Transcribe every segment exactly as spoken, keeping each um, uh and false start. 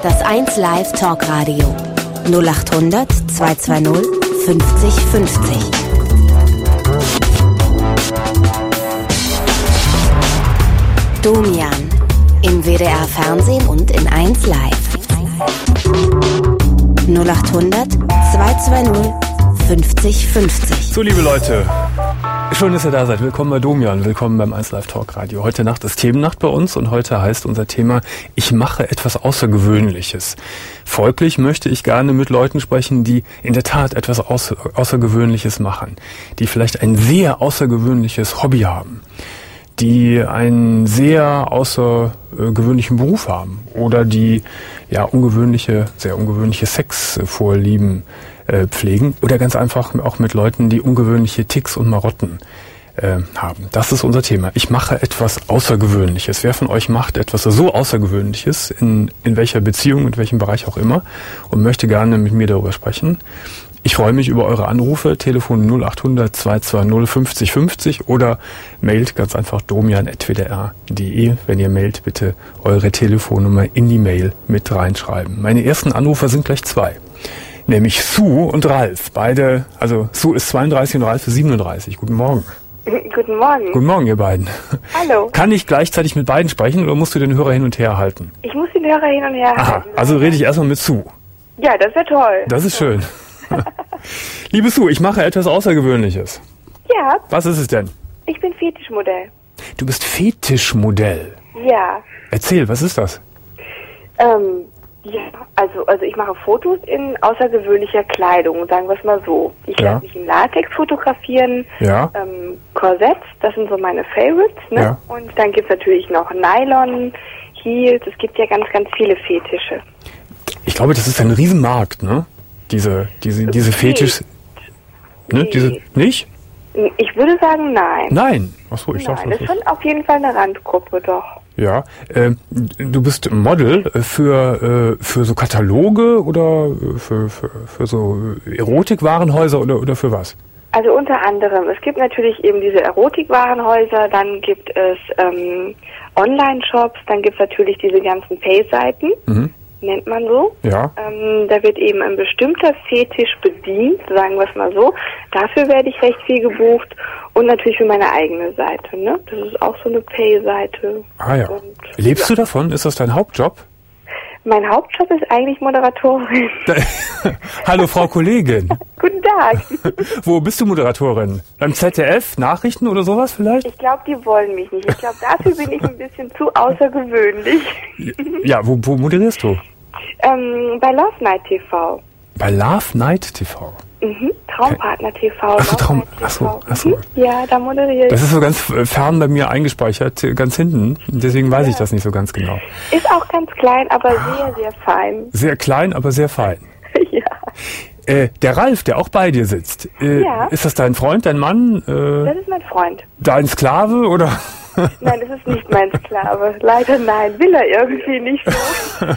Das eins Live Talkradio null acht hundert zweihundertzweißig fünfzig fünfzig. Domian im W D R Fernsehen und in eins Live. null acht hundert zweihundertzweißig fünfzig fünfzig. So, liebe Leute, schön, dass ihr da seid. Willkommen bei Domian, willkommen beim eins Live Talk Radio. Heute Nacht ist Themennacht bei uns und heute heißt unser Thema: Ich mache etwas Außergewöhnliches. Folglich möchte ich gerne mit Leuten sprechen, die in der Tat etwas Außer- Außergewöhnliches machen, die vielleicht ein sehr außergewöhnliches Hobby haben, die einen sehr außergewöhnlichen Beruf haben oder die ja ungewöhnliche, sehr ungewöhnliche Sexvorlieben äh, pflegen oder ganz einfach auch mit Leuten, die ungewöhnliche Ticks und Marotten äh, haben. Das ist unser Thema. Ich mache etwas Außergewöhnliches. Wer von euch macht etwas so Außergewöhnliches, in, in welcher Beziehung, in welchem Bereich auch immer, und möchte gerne mit mir darüber sprechen? Ich freue mich über eure Anrufe, Telefon null acht hundert zweihundertzweißig fünfzig fünfzig oder mailt ganz einfach domian at w d r punkt d e. Wenn ihr mailt, bitte eure Telefonnummer in die Mail mit reinschreiben. Meine ersten Anrufer sind gleich zwei, nämlich Sue und Ralf. Beide, also Sue ist zweiunddreißig und Ralf ist siebenunddreißig. Guten Morgen. Guten Morgen. Guten Morgen, ihr beiden. Hallo. Kann ich gleichzeitig mit beiden sprechen oder musst du den Hörer hin und her halten? Ich muss den Hörer hin und her Aha, halten. also rede ich erstmal mit Sue. Ja, das wäre toll. Das ist schön. Liebe Sue, ich mache etwas Außergewöhnliches. Ja. Was ist es denn? Ich bin Fetischmodell. Du bist Fetischmodell. Ja. Erzähl, was ist das? Ähm, ja, also, also ich mache Fotos in außergewöhnlicher Kleidung, sagen wir es mal so. Ich Ja. lasse mich in Latex fotografieren, Ja. ähm, Korsetts, das sind so meine Favorites, ne? Ja. Und dann gibt es natürlich noch Nylon, Heels, es gibt ja ganz, ganz viele Fetische. Ich glaube, das ist ein Riesenmarkt, ne? Diese, diese, diese Fetisch... Ne? Nee. Diese, nicht? Ich würde sagen, nein. Nein. Achso, ich dachte, Nein, das das ist schon auf jeden Fall eine Randgruppe, doch. Ja. Ähm, du bist Model für, äh, für so Kataloge oder für, für, für so Erotikwarenhäuser oder, oder für was? Also unter anderem, es gibt natürlich eben diese Erotikwarenhäuser, dann gibt es ähm, Online-Shops, dann gibt es natürlich diese ganzen Pay-Seiten, Mhm. nennt man so. Ja. Ähm, da wird eben ein bestimmter Fetisch bedient, sagen wir es mal so. Dafür werde ich recht viel gebucht und natürlich für meine eigene Seite. Ne? Das ist auch so eine Pay-Seite. Ah ja. Und, Lebst ja. du davon? Ist das dein Hauptjob? Mein Hauptjob ist eigentlich Moderatorin. Hallo, Frau Kollegin. Guten Tag. Wo bist du Moderatorin? Beim Z D F? Nachrichten oder sowas vielleicht? Ich glaube, die wollen mich nicht. Ich glaube, dafür bin ich ein bisschen zu außergewöhnlich. Ja, wo, wo moderierst du? Ähm, bei Love Night T V. Bei Love Night T V. Mhm. Traumpartner T V. Ach so, Love Traum- Night T V. ach so, ach so. Mhm. Ja, da moderiere Das ich. ist so ganz fern bei mir eingespeichert, ganz hinten. Deswegen weiß ich das nicht so ganz genau. Ist auch ganz klein, aber sehr, sehr fein. Sehr klein, aber sehr fein. Ja. Äh, der Ralf, der auch bei dir sitzt, äh, Ja. ist das dein Freund, dein Mann, äh, Das ist mein Freund. dein Sklave oder? Nein, das ist nicht mein Sklave. Leider nein, will er irgendwie nicht so.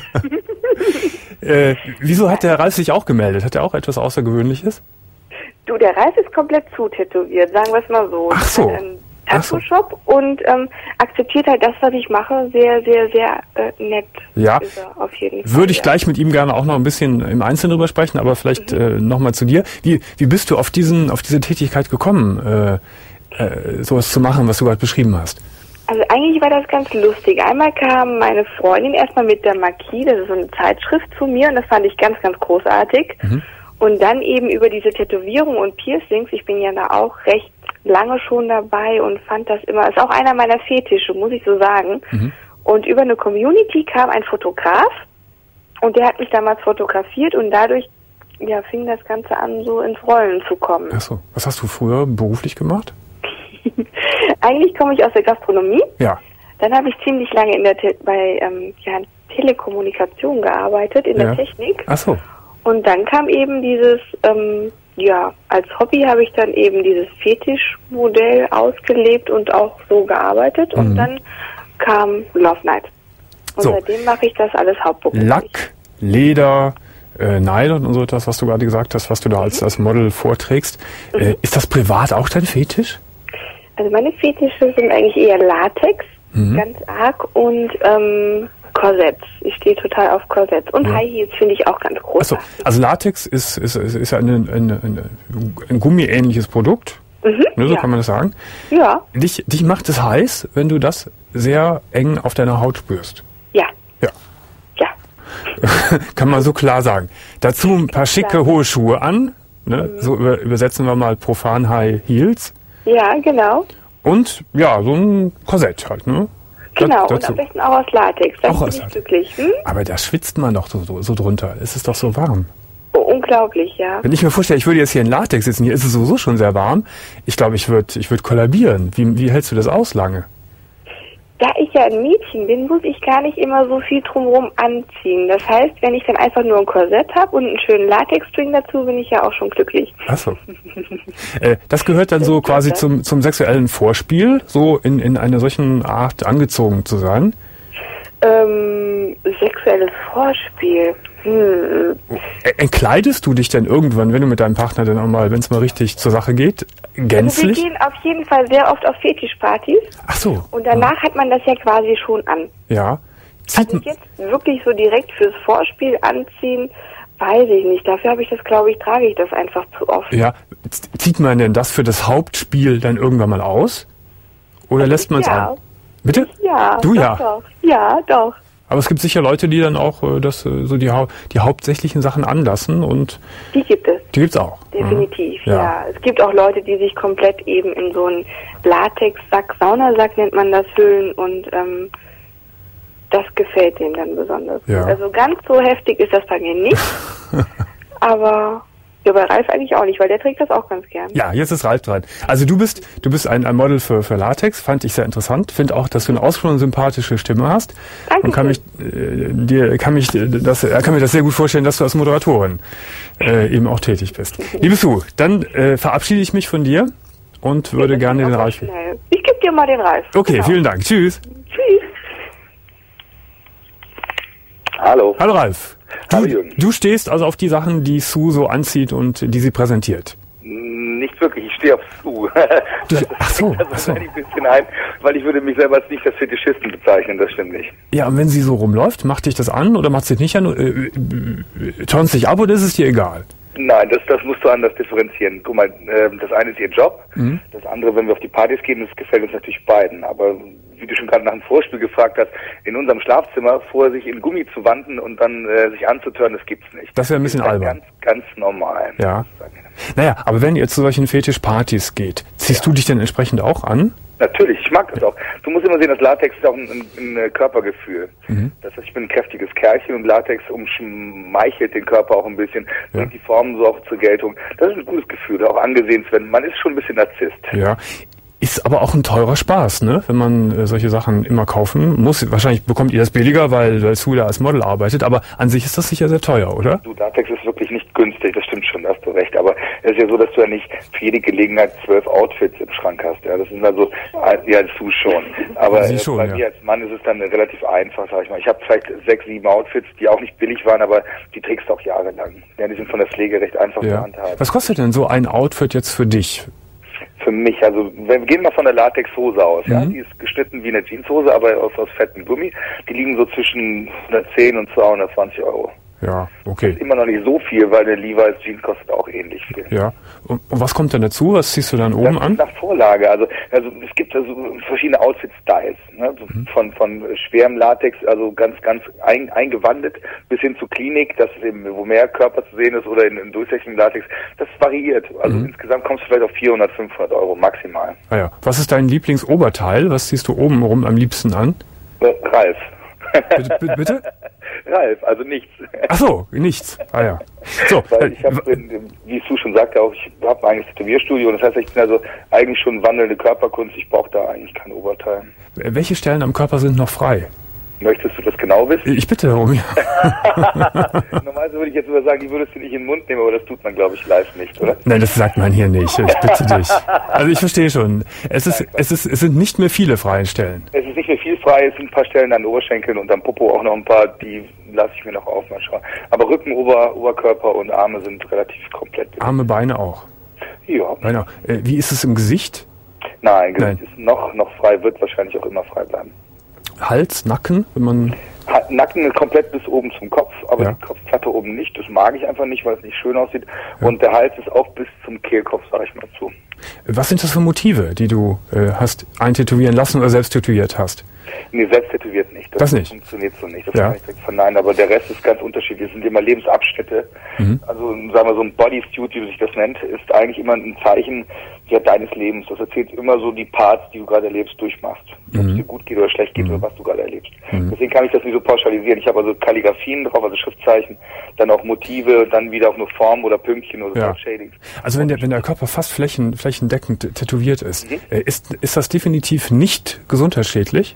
äh, wieso hat der Ralf sich auch gemeldet? Hat er auch etwas Außergewöhnliches? Du, der Ralf ist komplett zutätowiert, sagen wir es mal so. Ach so. Er hat einen Ach so. Tattoo-Shop und ähm, akzeptiert halt das, was ich mache, sehr, sehr, sehr äh, nett. Ja. Ist er auf jeden Fall. Würde ich ja. gleich mit ihm gerne auch noch ein bisschen im Einzelnen drüber sprechen, aber vielleicht Mhm. äh, nochmal zu dir. Wie, wie bist du auf diesen, auf diese Tätigkeit gekommen, äh, äh, sowas zu machen, was du gerade beschrieben hast? Also eigentlich war das ganz lustig. Einmal kam meine Freundin erstmal mit der Marquis, das ist so eine Zeitschrift, zu mir und das fand ich ganz, ganz großartig. Mhm. Und dann eben über diese Tätowierung und Piercings, ich bin ja da auch recht lange schon dabei und fand das immer, ist auch einer meiner Fetische, muss ich so sagen. Mhm. Und über eine Community kam ein Fotograf und der hat mich damals fotografiert und dadurch ja, fing das Ganze an, so ins Rollen zu kommen. Ach so. Was hast du früher beruflich gemacht? Eigentlich komme ich aus der Gastronomie. Ja. Dann habe ich ziemlich lange in der Te- bei ähm, ja, Telekommunikation gearbeitet, in Ja. der Technik. Ach so. Und dann kam eben dieses, ähm, ja, als Hobby habe ich dann eben dieses Fetischmodell ausgelebt und auch so gearbeitet. Und Mhm. dann kam Love Night. Und So. seitdem mache ich das alles hauptberuflich. Lack, Leder, äh, Nylon und so etwas, was du gerade gesagt hast, was du da als, als Model vorträgst. Mhm. Äh, ist das privat auch dein Fetisch? Also meine Fetische sind eigentlich eher Latex, Mhm. ganz arg, und ähm, Korsetts. Ich stehe total auf Korsetts. Und ja. High Heels finde ich auch ganz groß. Achso, also Latex ist, ist, ist, ist eine, eine, eine, ein gummiähnliches Produkt. Mhm, ne, so ja. kann man das sagen. Ja. Dich, dich macht es heiß, wenn du das sehr eng auf deiner Haut spürst. Ja. Ja. Ja. Kann man so klar sagen. Dazu ein paar schicke klar. hohe Schuhe an. Ne? Mhm. So über, übersetzen wir mal profan High Heels. Ja, genau. Und ja, so ein Korsett halt, ne? Genau, das, und am besten auch aus Latex. Dann auch bin aus ich Latex. glücklich. Hm? Aber da schwitzt man doch so, so, so drunter. Es ist doch so warm. Oh, unglaublich, ja. Wenn ich mir vorstelle, ich würde jetzt hier in Latex sitzen, hier ist es sowieso schon sehr warm. Ich glaube, ich würde ich würd kollabieren. Wie, wie hältst du das aus lange? Da ich ja ein Mädchen bin, muss ich gar nicht immer so viel drumherum anziehen. Das heißt, wenn ich dann einfach nur ein Korsett habe und einen schönen Latex-String dazu, bin ich ja auch schon glücklich. Ach so. äh, das gehört dann so quasi zum, zum sexuellen Vorspiel, so in, in einer solchen Art angezogen zu sein? Ähm, sexuelles Vorspiel. Hm. Entkleidest du dich denn irgendwann, wenn du mit deinem Partner dann auch mal, wenn es mal richtig zur Sache geht, gänzlich? Also wir gehen auf jeden Fall sehr oft auf Fetischpartys. Ach so. Und danach ja. hat man das ja quasi schon an. Ja. Zieht also jetzt wirklich so direkt fürs Vorspiel anziehen, weiß ich nicht. Dafür habe ich das, glaube ich, trage ich das einfach zu oft. Ja. Zieht man denn das für das Hauptspiel dann irgendwann mal aus? Oder also lässt man es ja. an? Bitte? Ja. Du doch, ja. Doch. Ja, doch. Aber es gibt sicher Leute, die dann auch äh, das, äh, so die, hau- die hauptsächlichen Sachen anlassen und die gibt es. Die gibt's auch. Definitiv, ja. ja. Es gibt auch Leute, die sich komplett eben in so einen Latex-Sack, Saunasack nennt man das, hüllen und ähm, das gefällt denen dann besonders. Ja. Also ganz so heftig ist das bei mir nicht, aber ja, bei Ralf eigentlich auch nicht, weil der trägt das auch ganz gern. Ja, jetzt ist Ralf dran. Also du bist du bist ein, ein Model für, für Latex, fand ich sehr interessant. Finde auch, dass du eine ausgesprochen sympathische Stimme hast. Danke. Und kann mich äh, dir kann mich das er kann mir das sehr gut vorstellen, dass du als Moderatorin äh, eben auch tätig bist. Liebe Sue, dann äh, verabschiede ich mich von dir und würde ja, gerne den Ralf. Schnell. Ich gebe dir mal den Ralf. Okay, genau. Vielen Dank. Tschüss. Tschüss. Hallo. Hallo Ralf. Du, Hallo Jürgen. Du stehst also auf die Sachen, die Sue so anzieht und die sie präsentiert. Nicht wirklich, ich stehe auf Sue. Du, ach so, das ach so. ein bisschen ein, weil ich würde mich selber als nicht als Fetischisten bezeichnen, das stimmt nicht. Ja, und wenn sie so rumläuft, macht dich das an oder macht sie dich nicht an? Äh, äh, Turnst dich ab oder ist es dir egal? Nein, das, das musst du anders differenzieren. Guck mal, äh, das eine ist ihr Job, mhm. das andere, wenn wir auf die Partys gehen, das gefällt uns natürlich beiden. Aber wie du schon gerade nach dem Vorspiel gefragt hast, in unserem Schlafzimmer vorher sich in Gummi zu wanden und dann äh, sich anzutören, das gibt's nicht. Das wäre ein bisschen das ist albern. Ganz, ganz normal. Ja. Naja, aber wenn ihr zu solchen Fetischpartys geht, ziehst ja. du dich denn entsprechend auch an? Natürlich, ich mag das auch. Du musst immer sehen, dass Latex ist auch ein, ein, ein Körpergefühl. Mhm. Das heißt, ich bin ein kräftiges Kerlchen und Latex umschmeichelt den Körper auch ein bisschen, ja. bringt die Formen so auch zur Geltung. Das ist ein gutes Gefühl, auch angesehen zu werden. Man ist schon ein bisschen Narzisst. Ja. Ist aber auch ein teurer Spaß, ne? Wenn man äh, solche Sachen immer kaufen muss. Wahrscheinlich bekommt ihr das billiger, weil, weil Sue da als Model arbeitet, aber an sich ist das sicher sehr teuer, oder? Du, Latex ist wirklich nicht günstig, das stimmt schon, da hast du recht. Aber es ist ja so, dass du ja nicht für jede Gelegenheit zwölf Outfits im Schrank hast. Ja, das sind also, ja, Sue schon. Aber Sie schon, bei ja. mir als Mann ist es dann relativ einfach, sag ich mal. Ich habe vielleicht sechs, sieben Outfits, die auch nicht billig waren, aber die trägst du auch jahrelang. Ja, die sind von der Pflege recht einfach ja. zu handhaben. Was kostet denn so ein Outfit jetzt für dich? Für mich, also wir gehen mal von der Latexhose aus, mhm. ja, die ist geschnitten wie eine Jeanshose, aber aus, aus fettem Gummi. Die liegen so zwischen hundertzehn und zweihundertzwanzig Euro. Ja, okay. Das ist immer noch nicht so viel, weil eine Levi's Jeans kostet auch ähnlich viel. Ja. Und, und was kommt dann dazu? Was ziehst du dann oben das an? Nach Vorlage. Also, also es gibt also verschiedene Outfit-Styles, ne? Mhm. Von von schwerem Latex, also ganz ganz ein, eingewandet, bis hin zu Klinik, das ist eben, wo mehr Körper zu sehen ist, oder in, in durchsichtigem Latex. Das variiert. Also mhm. insgesamt kommst du vielleicht auf vierhundert, fünfhundert Euro maximal. Ah ja. Was ist dein Lieblingsoberteil? Was ziehst du oben rum am liebsten an? Äh, Ralf. Bitte? bitte, bitte? Ralf, also nichts. Ach so, nichts. Ah ja. So, weil ich habe, wie Sue schon sagte, auch ich habe ein eigenes Tätowierstudio. Das heißt, ich bin also eigentlich schon wandelnde Körperkunst. Ich brauche da eigentlich kein Oberteil. Welche Stellen am Körper sind noch frei? Möchtest du das genau wissen? Ich bitte darum, ja. Normalerweise würde ich jetzt sogar sagen, die würdest du nicht in den Mund nehmen, aber das tut man, glaube ich, live nicht, oder? Nein, das sagt man hier nicht. Ich bitte dich. Also ich verstehe schon. Es ist, es ist, es sind nicht mehr viele freie Stellen. Es ist nicht mehr viel frei. Es sind ein paar Stellen an den Oberschenkeln und am Popo auch noch ein paar, die lasse ich mir noch auf, mal schauen. Aber Rücken, Ober, Oberkörper und Arme sind relativ komplett. Arme, Beine auch? Ja. Beine auch. Äh, wie ist es im Gesicht? Nein, Gesicht Nein. ist noch, noch frei, wird wahrscheinlich auch immer frei bleiben. Hals, Nacken, wenn man... Nacken komplett bis oben zum Kopf, aber ja. die Kopfplatte oben nicht. Das mag ich einfach nicht, weil es nicht schön aussieht. Ja. Und der Hals ist auch bis zum Kehlkopf, sag ich mal zu. Was sind das für Motive, die du äh, hast eintätowieren lassen oder selbst tätowiert hast? Nee, selbst tätowiert nicht. Das, das nicht? funktioniert so nicht. Das ja. kann ich direkt verneinen. Aber der Rest ist ganz unterschiedlich. Das sind immer Lebensabschnitte. Mhm. Also, sagen wir so ein Bodysuit, wie sich das nennt, ist eigentlich immer ein Zeichen ja, deines Lebens. Das erzählt immer so die Parts, die du gerade erlebst, durchmachst. Ob mhm. es dir gut geht oder schlecht geht mhm. oder was du gerade erlebst. Mhm. Deswegen kann ich das nicht so pauschalisieren. Ich habe also Kalligraphien drauf, also Schriftzeichen, dann auch Motive, dann wieder auch nur Formen oder Pünktchen oder ja. so Shadings. Also wenn der, wenn der Körper fast flächen, flächendeckend tätowiert ist, mhm. äh, ist, ist das definitiv nicht gesundheitsschädlich?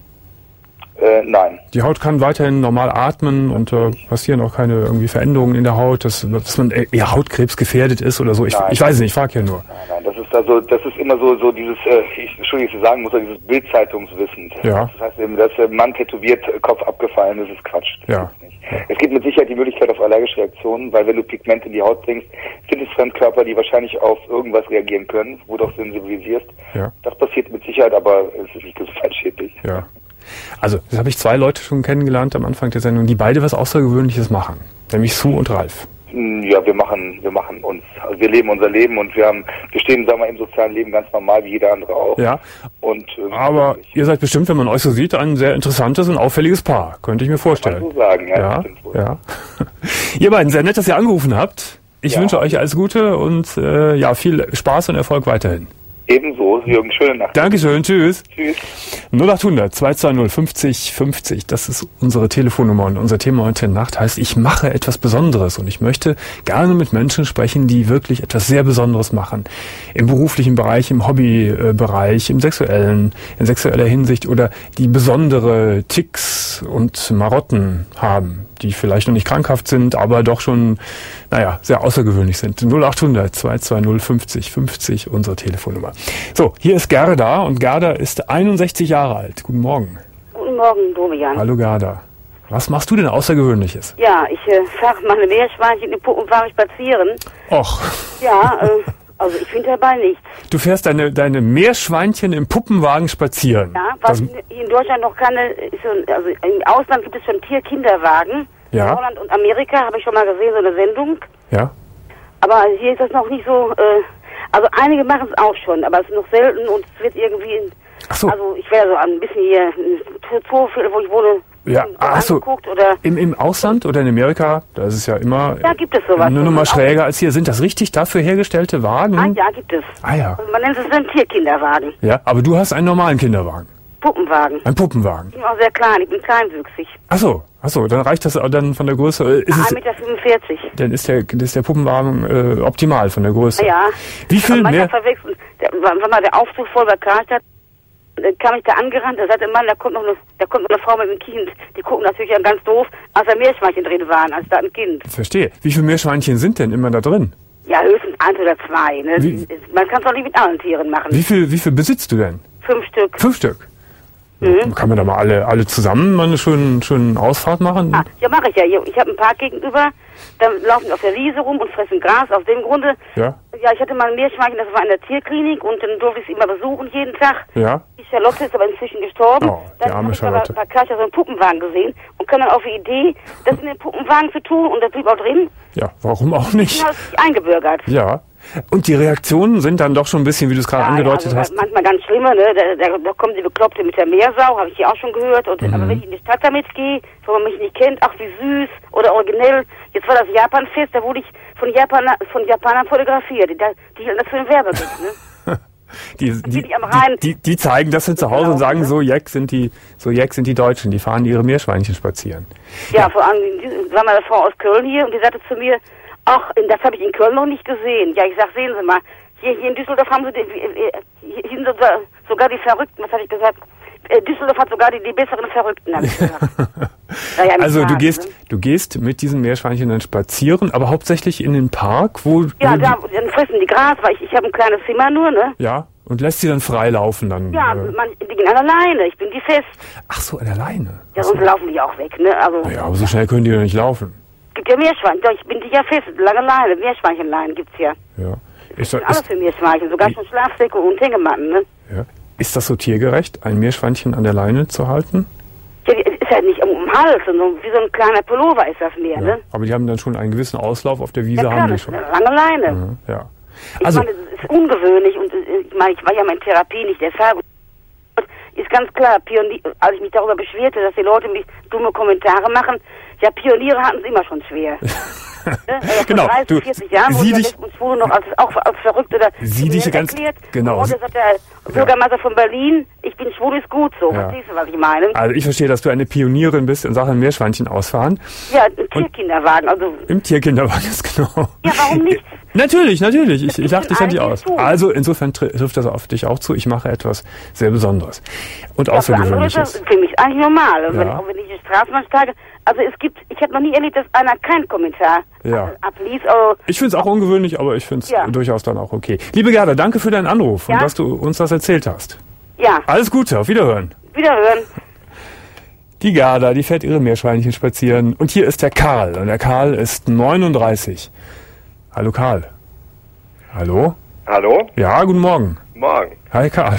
Äh, nein. Die Haut kann weiterhin normal atmen und äh, passieren auch keine irgendwie Veränderungen in der Haut, dass, dass man eher Hautkrebs gefährdet ist oder so. Ich, ich weiß es nicht, ich frage ja nur. Nein, nein, das ist also, das ist immer so, so dieses, äh, ich, Entschuldigung, ich sagen muss, dieses Bildzeitungswissen. Ja. Das heißt, dass der Mann tätowiert, Kopf abgefallen, das ist Quatsch. Das ja. nicht. Es gibt mit Sicherheit die Möglichkeit auf allergische Reaktionen, weil wenn du Pigmente in die Haut bringst, sind es Fremdkörper, die wahrscheinlich auf irgendwas reagieren können, wo du auch sensibilisierst. Ja. Das passiert mit Sicherheit, aber es ist nicht gesundheitsschädlich. Ja. Also, das habe ich zwei Leute schon kennengelernt am Anfang der Sendung, die beide was Außergewöhnliches machen. Nämlich Sue und Ralf. Ja, wir machen, wir machen uns, also wir leben unser Leben und wir haben, wir stehen, sagen wir, im sozialen Leben ganz normal, wie jeder andere auch. Ja. Und, äh, aber ihr seid bestimmt, wenn man euch so sieht, ein sehr interessantes und auffälliges Paar. Könnte ich mir vorstellen. Kann man so sagen, ja. Ja, wohl. Ja. Ihr beiden, sehr nett, dass ihr angerufen habt. Ich ja. wünsche euch alles Gute und, äh, ja, viel Spaß und Erfolg weiterhin. Ebenso, Jürgen, schöne Nacht. Dankeschön, tschüss. Tschüss. null acht hundert zwei zwei null fünfzig fünfzig, das ist unsere Telefonnummer und unser Thema heute Nacht heißt, ich mache etwas Besonderes und ich möchte gerne mit Menschen sprechen, die wirklich etwas sehr Besonderes machen. Im beruflichen Bereich, im Hobbybereich, im sexuellen, in sexueller Hinsicht oder die besondere Ticks und Marotten haben, die vielleicht noch nicht krankhaft sind, aber doch schon, naja, sehr außergewöhnlich sind. null acht hundert zwei zwei null fünfzig fünfzig, unsere Telefonnummer. So, hier ist Gerda und Gerda ist einundsechzig Jahre alt. Guten Morgen. Guten Morgen, Domian. Hallo Gerda. Was machst du denn Außergewöhnliches? Ja, ich äh, fahre meine Meerschweinchen in Puppenwagen spazieren. Och. Ja, äh, also ich finde dabei nichts. Du fährst deine, deine Meerschweinchen im Puppenwagen spazieren? Ja, was das in Deutschland noch keine, ist so, also im Ausland gibt es schon Tierkinderwagen. Ja. In Holland und Amerika habe ich schon mal gesehen, so eine Sendung. Ja. Aber hier ist das noch nicht so, äh, also einige machen es auch schon, aber es ist noch selten und es wird irgendwie, in, ach so. Also ich wäre so ein bisschen hier, in Zoofilm, wo ich wohne, ja, achso, oder Im, im Ausland oder in Amerika, da ist es ja immer ja, gibt es sowas. Nur noch mal schräger als hier. Sind das richtig dafür hergestellte Wagen? Ah ja, gibt es. Ah ja. Also man nennt es einen Tierkinderwagen. Ja, aber du hast einen normalen Kinderwagen. Puppenwagen. Ein Puppenwagen. Ich bin auch sehr klein, ich bin kleinwüchsig. Achso, achso, dann reicht das dann von der Größe. Ist ein Meter fünfundvierzig. Dann ist der, ist der Puppenwagen äh, optimal von der Größe. Ja. Wie viel mehr? Verwechseln. Der, war mal der Aufzug voll bei Karstadt. Kam ich da angerannt, da sagte Mann, da kommt noch eine, da kommt noch eine Frau mit einem Kind. Die gucken natürlich ja ganz doof, als da Meerschweinchen drin waren, als da ein Kind. Verstehe. Wie viele Meerschweinchen sind denn immer da drin? Ja, höchstens eins oder zwei. Ne? Wie? Man kann es doch nicht mit allen Tieren machen. Wie viel, wie viel besitzt du denn? Fünf Stück. Fünf Stück? Mhm. Kann man da mal alle, alle zusammen mal eine schöne, schöne Ausfahrt machen? Ah, ja, mache ich ja. Ich habe einen Park gegenüber, da laufen auf der Wiese rum und fressen Gras. Aus dem Grunde, ja, ja, ich hatte mal ein Meerschweinchen, das war in der Tierklinik und dann durfte ich es immer besuchen jeden Tag. Ja. Die Charlotte ist aber inzwischen gestorben. Oh, die arme dann Charlotte. Ich bei Karstadt so einen Puppenwagen gesehen und kam dann auf die Idee, das in den Puppenwagen zu tun und das blieb auch drin. Ja, warum auch nicht? Dann habe ich eingebürgert. Ja. Und die Reaktionen sind dann doch schon ein bisschen, wie du es gerade ja, angedeutet ja, also hast. Manchmal ganz schlimmer, ne? Da, da, da kommen die Bekloppte mit der Meersau, habe ich hier auch schon gehört. Und, mhm. Aber wenn ich in die Stadt damit gehe, wo man mich nicht kennt, ach wie süß oder originell. Jetzt war das Japan-Fest, da wurde ich von Japaner, von Japanern fotografiert. Die, die hielten das für einen Werbegag, ne? Die, die, die, am Rhein, die, die zeigen das zu Hause und sagen, so jeck sind die, so jeck sind die Deutschen, die fahren ihre Meerschweinchen spazieren. Ja, ja. Vor allem, war mal eine Frau aus Köln hier und die sagte zu mir, ach, das habe ich in Köln noch nicht gesehen. Ja, ich sag, sehen Sie mal, hier, hier in Düsseldorf haben Sie, die, hier sind sogar, sogar die Verrückten, was habe ich gesagt? Düsseldorf hat sogar die, die besseren Verrückten, habe ich gesagt. Ja, ja, also Park, du gehst, ne? du gehst mit diesen Meerschweinchen dann spazieren, aber hauptsächlich in den Park, wo... Ja, wo da, dann fressen die Gras, weil ich, ich habe ein kleines Zimmer nur, ne? Ja, und lässt sie dann frei laufen dann? Ja, äh, man, die gehen an der Leine, ich bin die fest. Ach so, an der Leine? Ja, sonst laufen die auch weg, ne? Also, naja, aber so schnell können die doch nicht laufen. Gibt ja Meerschweinchen, doch, ich bin die ja fest, lange Leine, Meerschweinchenleine gibt's ja. Ja. Ist das, alles ist, für Meerschweinchen, sogar schon Schlafsäcke und Hängematten, ne? Ja. Ist das so tiergerecht, ein Meerschweinchen an der Leine zu halten? Ja, ist ja nicht um Hals, und so, wie so ein kleiner Pullover ist das mehr, Ja. ne? Aber die haben dann schon einen gewissen Auslauf auf der Wiese, Ja, klar, haben die das ist schon. eine lange Leine. Ja. ja. Ich Also, meine, das ist ungewöhnlich und äh, ich meine, ich war ja mal in Therapie, nicht deshalb. Ist ganz klar, Pionier, als ich mich darüber beschwerte, dass die Leute mich dumme Kommentare machen, ja, Pioniere hatten es immer schon schwer. Ne? Ja, vor Genau, dreißig, du, vierzig Jahren sieh wurde dich- uns wurde noch als, auch als verrückt oder Sieh dich kriminell ganz- erklärt. genau. Und heute sagt der Bürgermeister von Berlin, ich bin schwul, ist gut so. Ja. Verstehst du, was ich meine? also ich verstehe, dass du eine Pionierin bist in Sachen Meerschweinchen ausfahren. Ja, ein Tierkinderwagen, also, Im Tierkinderwagen ist genau. ja, warum nicht? Natürlich, natürlich. Ich, ich lache dich ja nicht einiges aus. tun. Also insofern tr- trifft das auf dich auch zu. Ich mache etwas sehr Besonderes und Ja, für andere ist das Außergewöhnliches. für mich eigentlich normal. Und wenn, Ja. auch wenn ich die Straßenbahn steige, also es gibt, ich habe noch nie erlebt, dass einer keinen Kommentar Ja. ablief. Also, Ich finde es auch ungewöhnlich, aber ich finde es Ja. durchaus dann auch okay. Liebe Gerda, danke für deinen Anruf Ja. und dass du uns das erzählt hast. ja, Alles Gute, auf Wiederhören. wiederhören. Die Gerda, die fährt ihre Meerschweinchen spazieren. Und hier ist der Karl. Und der Karl ist neununddreißig. Hallo Karl. Hallo? Hallo? Ja, guten Morgen. Morgen. Hi Karl.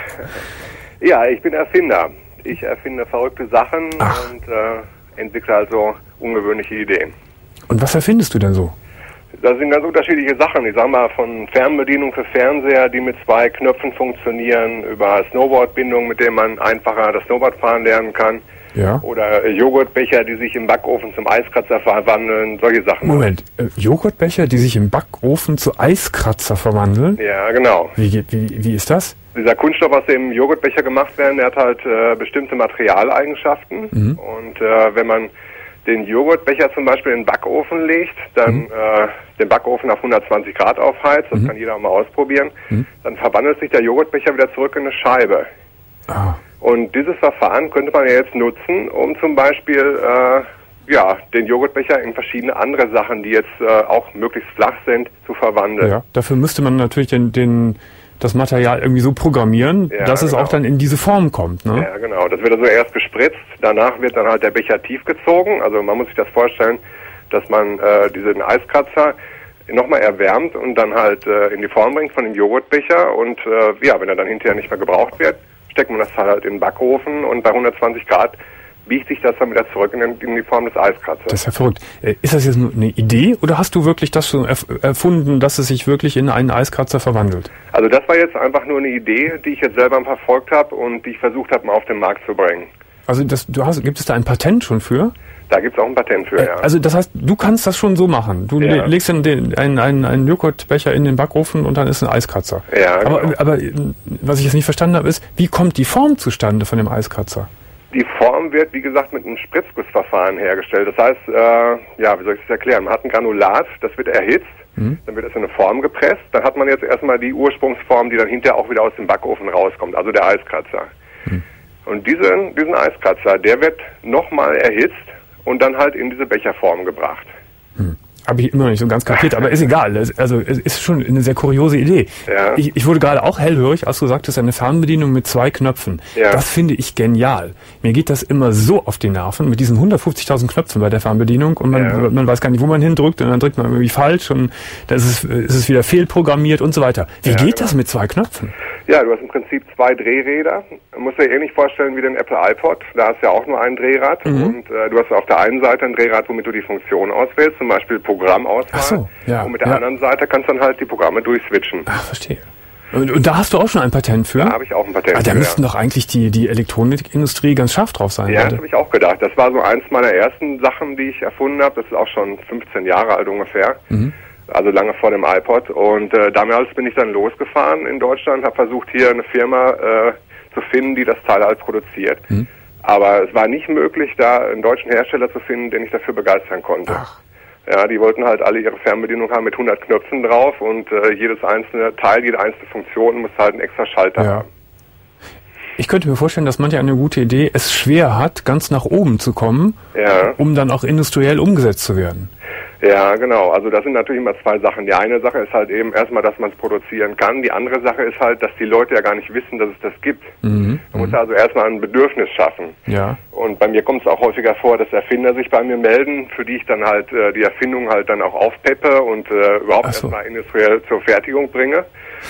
Ja, ich bin Erfinder. Ich erfinde verrückte Sachen Ach. und äh, entwickle also ungewöhnliche Ideen. Und was erfindest du denn so? Das sind ganz unterschiedliche Sachen. Ich sag mal, von Fernbedienung für Fernseher, die mit zwei Knöpfen funktionieren, über Snowboardbindung, mit dem man einfacher das Snowboardfahren lernen kann. Ja. Oder äh, Joghurtbecher, die sich im Backofen zum Eiskratzer verwandeln, solche Sachen. Moment, äh, Joghurtbecher, die sich im Backofen zu Eiskratzer verwandeln? Ja, genau. Wie, geht- wie, wie ist das? Dieser Kunststoff, aus dem Joghurtbecher gemacht werden, der hat halt äh, bestimmte Materialeigenschaften. Mhm. Und äh, wenn man den Joghurtbecher zum Beispiel in den Backofen legt, dann Mhm. äh, den Backofen auf hundertzwanzig Grad aufheizt, das kann jeder auch mal ausprobieren, Mhm. dann verwandelt sich der Joghurtbecher wieder zurück in eine Scheibe. Ah, Und dieses Verfahren könnte man ja jetzt nutzen, um zum Beispiel äh, ja, den Joghurtbecher in verschiedene andere Sachen, die jetzt äh, auch möglichst flach sind, zu verwandeln. ja. Dafür müsste man natürlich den, den, das Material irgendwie so programmieren, Ja, dass es genau. auch dann in diese Form kommt. Ne? Ja, genau. Das wird also erst gespritzt, danach wird dann halt der Becher tief gezogen. Also man muss sich das vorstellen, dass man äh, diesen Eiskratzer nochmal erwärmt und dann halt äh, in die Form bringt von dem Joghurtbecher. Und äh, ja, wenn er dann hinterher nicht mehr gebraucht wird, steckt man das halt in den Backofen und bei hundertzwanzig Grad biegt sich das dann wieder zurück in, den, in die Form des Eiskratzers. Das ist ja verrückt. Äh, Ist das jetzt nur eine Idee oder hast du wirklich das schon erf erfunden, dass es sich wirklich in einen Eiskratzer verwandelt? Also das war jetzt einfach nur eine Idee, die ich jetzt selber verfolgt habe und die ich versucht habe, mal auf den Markt zu bringen. Also das, du hast, gibt es da ein Patent schon für? Da gibt es auch ein Patent für, Äh, ja. Also das heißt, du kannst das schon so machen. Du Ja. le legst dann den, einen, einen, einen Joghurtbecher in den Backofen und dann ist ein Eiskratzer. Ja, aber, genau. aber äh, was ich jetzt nicht verstanden habe, ist, wie kommt die Form zustande von dem Eiskratzer? Die Form wird, wie gesagt, mit einem Spritzgussverfahren hergestellt. Das heißt, äh, ja, wie soll ich das erklären? Man hat ein Granulat, das wird erhitzt, Mhm. dann wird es in eine Form gepresst, dann hat man jetzt erstmal die Ursprungsform, die dann hinterher auch wieder aus dem Backofen rauskommt, also der Eiskratzer. Mhm. Und diesen, diesen Eiskratzer, der wird nochmal erhitzt und dann halt in diese Becherform gebracht. Habe ich immer noch nicht so ganz kapiert, aber ist egal. Es- Also es ist schon eine sehr kuriose Idee. Ja. Ich, ich wurde gerade auch hellhörig, als du sagtest, eine Fernbedienung mit zwei Knöpfen. Ja. Das finde ich genial. Mir geht das immer so auf die Nerven mit diesen hundertfünfzigtausend Knöpfen bei der Fernbedienung und man, Ja. man weiß gar nicht, wo man hindrückt und dann drückt man irgendwie falsch und dann ist es, ist es wieder fehlprogrammiert und so weiter. Wie Ja, geht genau. das mit zwei Knöpfen? Ja, du hast im Prinzip zwei Drehräder. Du musst dir ähnlich vorstellen wie den Apple iPod. Da hast du ja auch nur ein Drehrad. Mhm. Und äh, du hast auf der einen Seite ein Drehrad, womit du die Funktion auswählst, zum Beispiel Programmauswahl. Ach so, ja, Und mit der ja. anderen Seite kannst du dann halt die Programme durchswitchen. Ach, verstehe. Und, und da hast du auch schon ein Patent für? Da habe ich auch ein Patent Ah, da für, müssten ja. doch eigentlich die, die Elektronikindustrie ganz scharf drauf sein. Ja, das heute. habe ich auch gedacht. Das war so eins meiner ersten Sachen, die ich erfunden habe. Das ist auch schon fünfzehn Jahre alt ungefähr. Mhm. Also lange vor dem iPod. Und äh, damals bin ich dann losgefahren in Deutschland, habe versucht, hier eine Firma äh, zu finden, die das Teil halt produziert. Mhm. Aber es war nicht möglich, da einen deutschen Hersteller zu finden, den ich dafür begeistern konnte. Ach. Ja, die wollten halt alle ihre Fernbedienung haben mit hundert Knöpfen drauf und äh, jedes einzelne Teil, jede einzelne Funktion muss halt einen extra Schalter Ja. haben. Ich könnte mir vorstellen, dass manche eine gute Idee es schwer hat, ganz nach oben zu kommen, Ja. um dann auch industriell umgesetzt zu werden. Ja, genau. Also das sind natürlich immer zwei Sachen. Die eine Sache ist halt eben erstmal, dass man es produzieren kann. Die andere Sache ist halt, dass die Leute ja gar nicht wissen, dass es das gibt. Mhm. Man muss also erstmal ein Bedürfnis schaffen. Ja. Und bei mir kommt es auch häufiger vor, dass Erfinder sich bei mir melden, für die ich dann halt äh, die Erfindung halt dann auch aufpeppe und äh, überhaupt Ach so. erstmal industriell zur Fertigung bringe.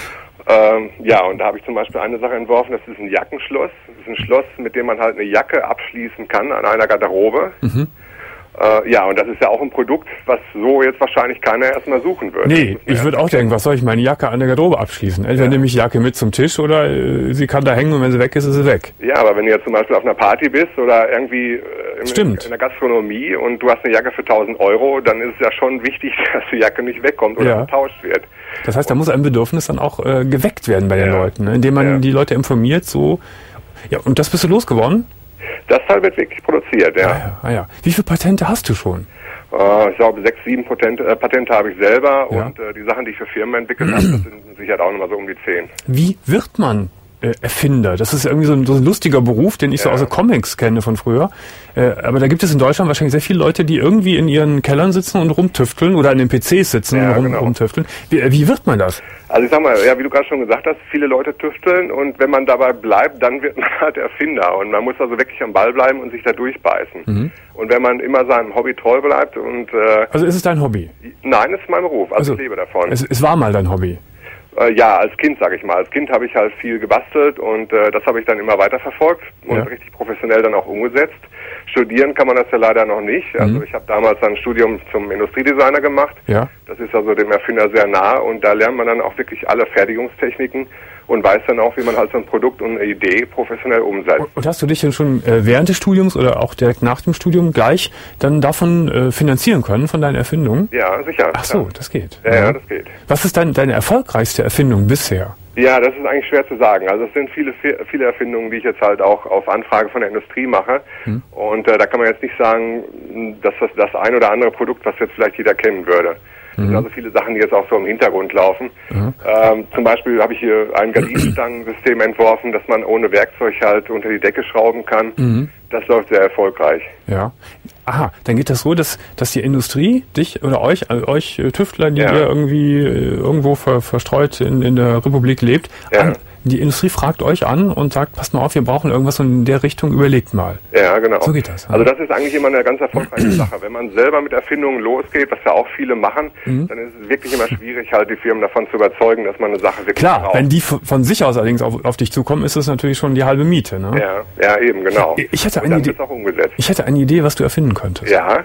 Ähm, ja, und da habe ich zum Beispiel eine Sache entworfen, das ist ein Jackenschloss. Das ist ein Schloss, mit dem man halt eine Jacke abschließen kann an einer Garderobe. Mhm. Äh, ja, und das ist ja auch ein Produkt, was so jetzt wahrscheinlich keiner erstmal suchen würde. Nee, ich würde auch denken, was soll ich meine Jacke an der Garderobe abschließen? Entweder ja. nehme ich die Jacke mit zum Tisch oder äh, sie kann da hängen und wenn sie weg ist, ist sie weg. Ja, aber wenn du jetzt zum Beispiel auf einer Party bist oder irgendwie äh, in, Stimmt. in der Gastronomie und du hast eine Jacke für tausend Euro, dann ist es ja schon wichtig, dass die Jacke nicht wegkommt oder ja. getauscht wird. Das heißt, da muss ein Bedürfnis dann auch äh, geweckt werden bei den ja. Leuten, ne? Indem man ja. die Leute informiert, so. Ja, und das bist du losgeworden? Das Teil wird wirklich produziert, ja. Ah, ja, ah, ja. Wie viele Patente hast du schon? Uh, ich glaube, sechs, sieben Patente, äh, Patente habe ich selber ja. und äh, die Sachen, die ich für Firmen entwickelt habe, das sind sicher auch nochmal so um die zehn. Wie wird man äh, Erfinder? Das ist irgendwie so ein, so ein lustiger Beruf, den ich ja. so aus den Comics kenne von früher. Äh, aber da gibt es in Deutschland wahrscheinlich sehr viele Leute, die irgendwie in ihren Kellern sitzen und rumtüfteln oder in den P Cs sitzen ja, und rum, genau. rumtüfteln. Wie, äh, wie wird man das? Also ich sag mal, ja, wie du gerade schon gesagt hast, viele Leute tüfteln und wenn man dabei bleibt, dann wird man halt Erfinder und man muss also wirklich am Ball bleiben und sich da durchbeißen. Mhm. Und wenn man immer seinem Hobby treu bleibt und... Äh, also ist es dein Hobby? Nein, es ist mein Beruf, also, also ich lebe davon. Es, es war mal dein Hobby? Äh, ja, als Kind, sag ich mal. Als Kind habe ich halt viel gebastelt und äh, das habe ich dann immer weiterverfolgt und ja. richtig professionell dann auch umgesetzt. Studieren kann man das ja leider noch nicht. Also mhm. ich habe damals ein Studium zum Industriedesigner gemacht. Ja. Das ist also dem Erfinder sehr nah und da lernt man dann auch wirklich alle Fertigungstechniken und weiß dann auch, wie man halt so ein Produkt und eine Idee professionell umsetzt. Und, und hast du dich denn schon äh, während des Studiums oder auch direkt nach dem Studium gleich dann davon äh, finanzieren können, von deinen Erfindungen? Ja, sicher. Ach so, ja. das geht. Ja, ja, das geht. Was ist dein, deine erfolgreichste Erfindung bisher? Ja, das ist eigentlich schwer zu sagen. Also es sind viele viele Erfindungen, die ich jetzt halt auch auf Anfrage von der Industrie mache. Hm. Und äh, da kann man jetzt nicht sagen, dass das das ein oder andere Produkt, was jetzt vielleicht jeder kennen würde. Es sind also viele Sachen, die jetzt auch so im Hintergrund laufen. Mhm. Ähm, zum Beispiel habe ich hier ein Gardinenstangensystem entworfen, dass man ohne Werkzeug halt unter die Decke schrauben kann. Mhm. Das läuft sehr erfolgreich. Ja. Aha, dann geht das so, dass dass die Industrie dich oder euch, also euch Tüftler, die ja. ihr irgendwie äh, irgendwo ver, verstreut in, in der Republik lebt, ja. an, die Industrie fragt euch an und sagt, passt mal auf, wir brauchen irgendwas in der Richtung, überlegt mal. Ja, genau. So geht das. Ja. Also das ist eigentlich immer eine ganz erfolgreiche Sache. Wenn man selber mit Erfindungen losgeht, was ja auch viele machen, mhm. dann ist es wirklich immer schwierig, halt die Firmen davon zu überzeugen, dass man eine Sache wirklich Klar, braucht. Wenn die von sich aus allerdings auf, auf dich zukommen, ist das natürlich schon die halbe Miete. Ne? Ja, ja, eben, genau. Ich hätte, und eine dann Idee, wird's auch umgesetzt. ich hätte eine Idee, was du erfinden könntest. Ja.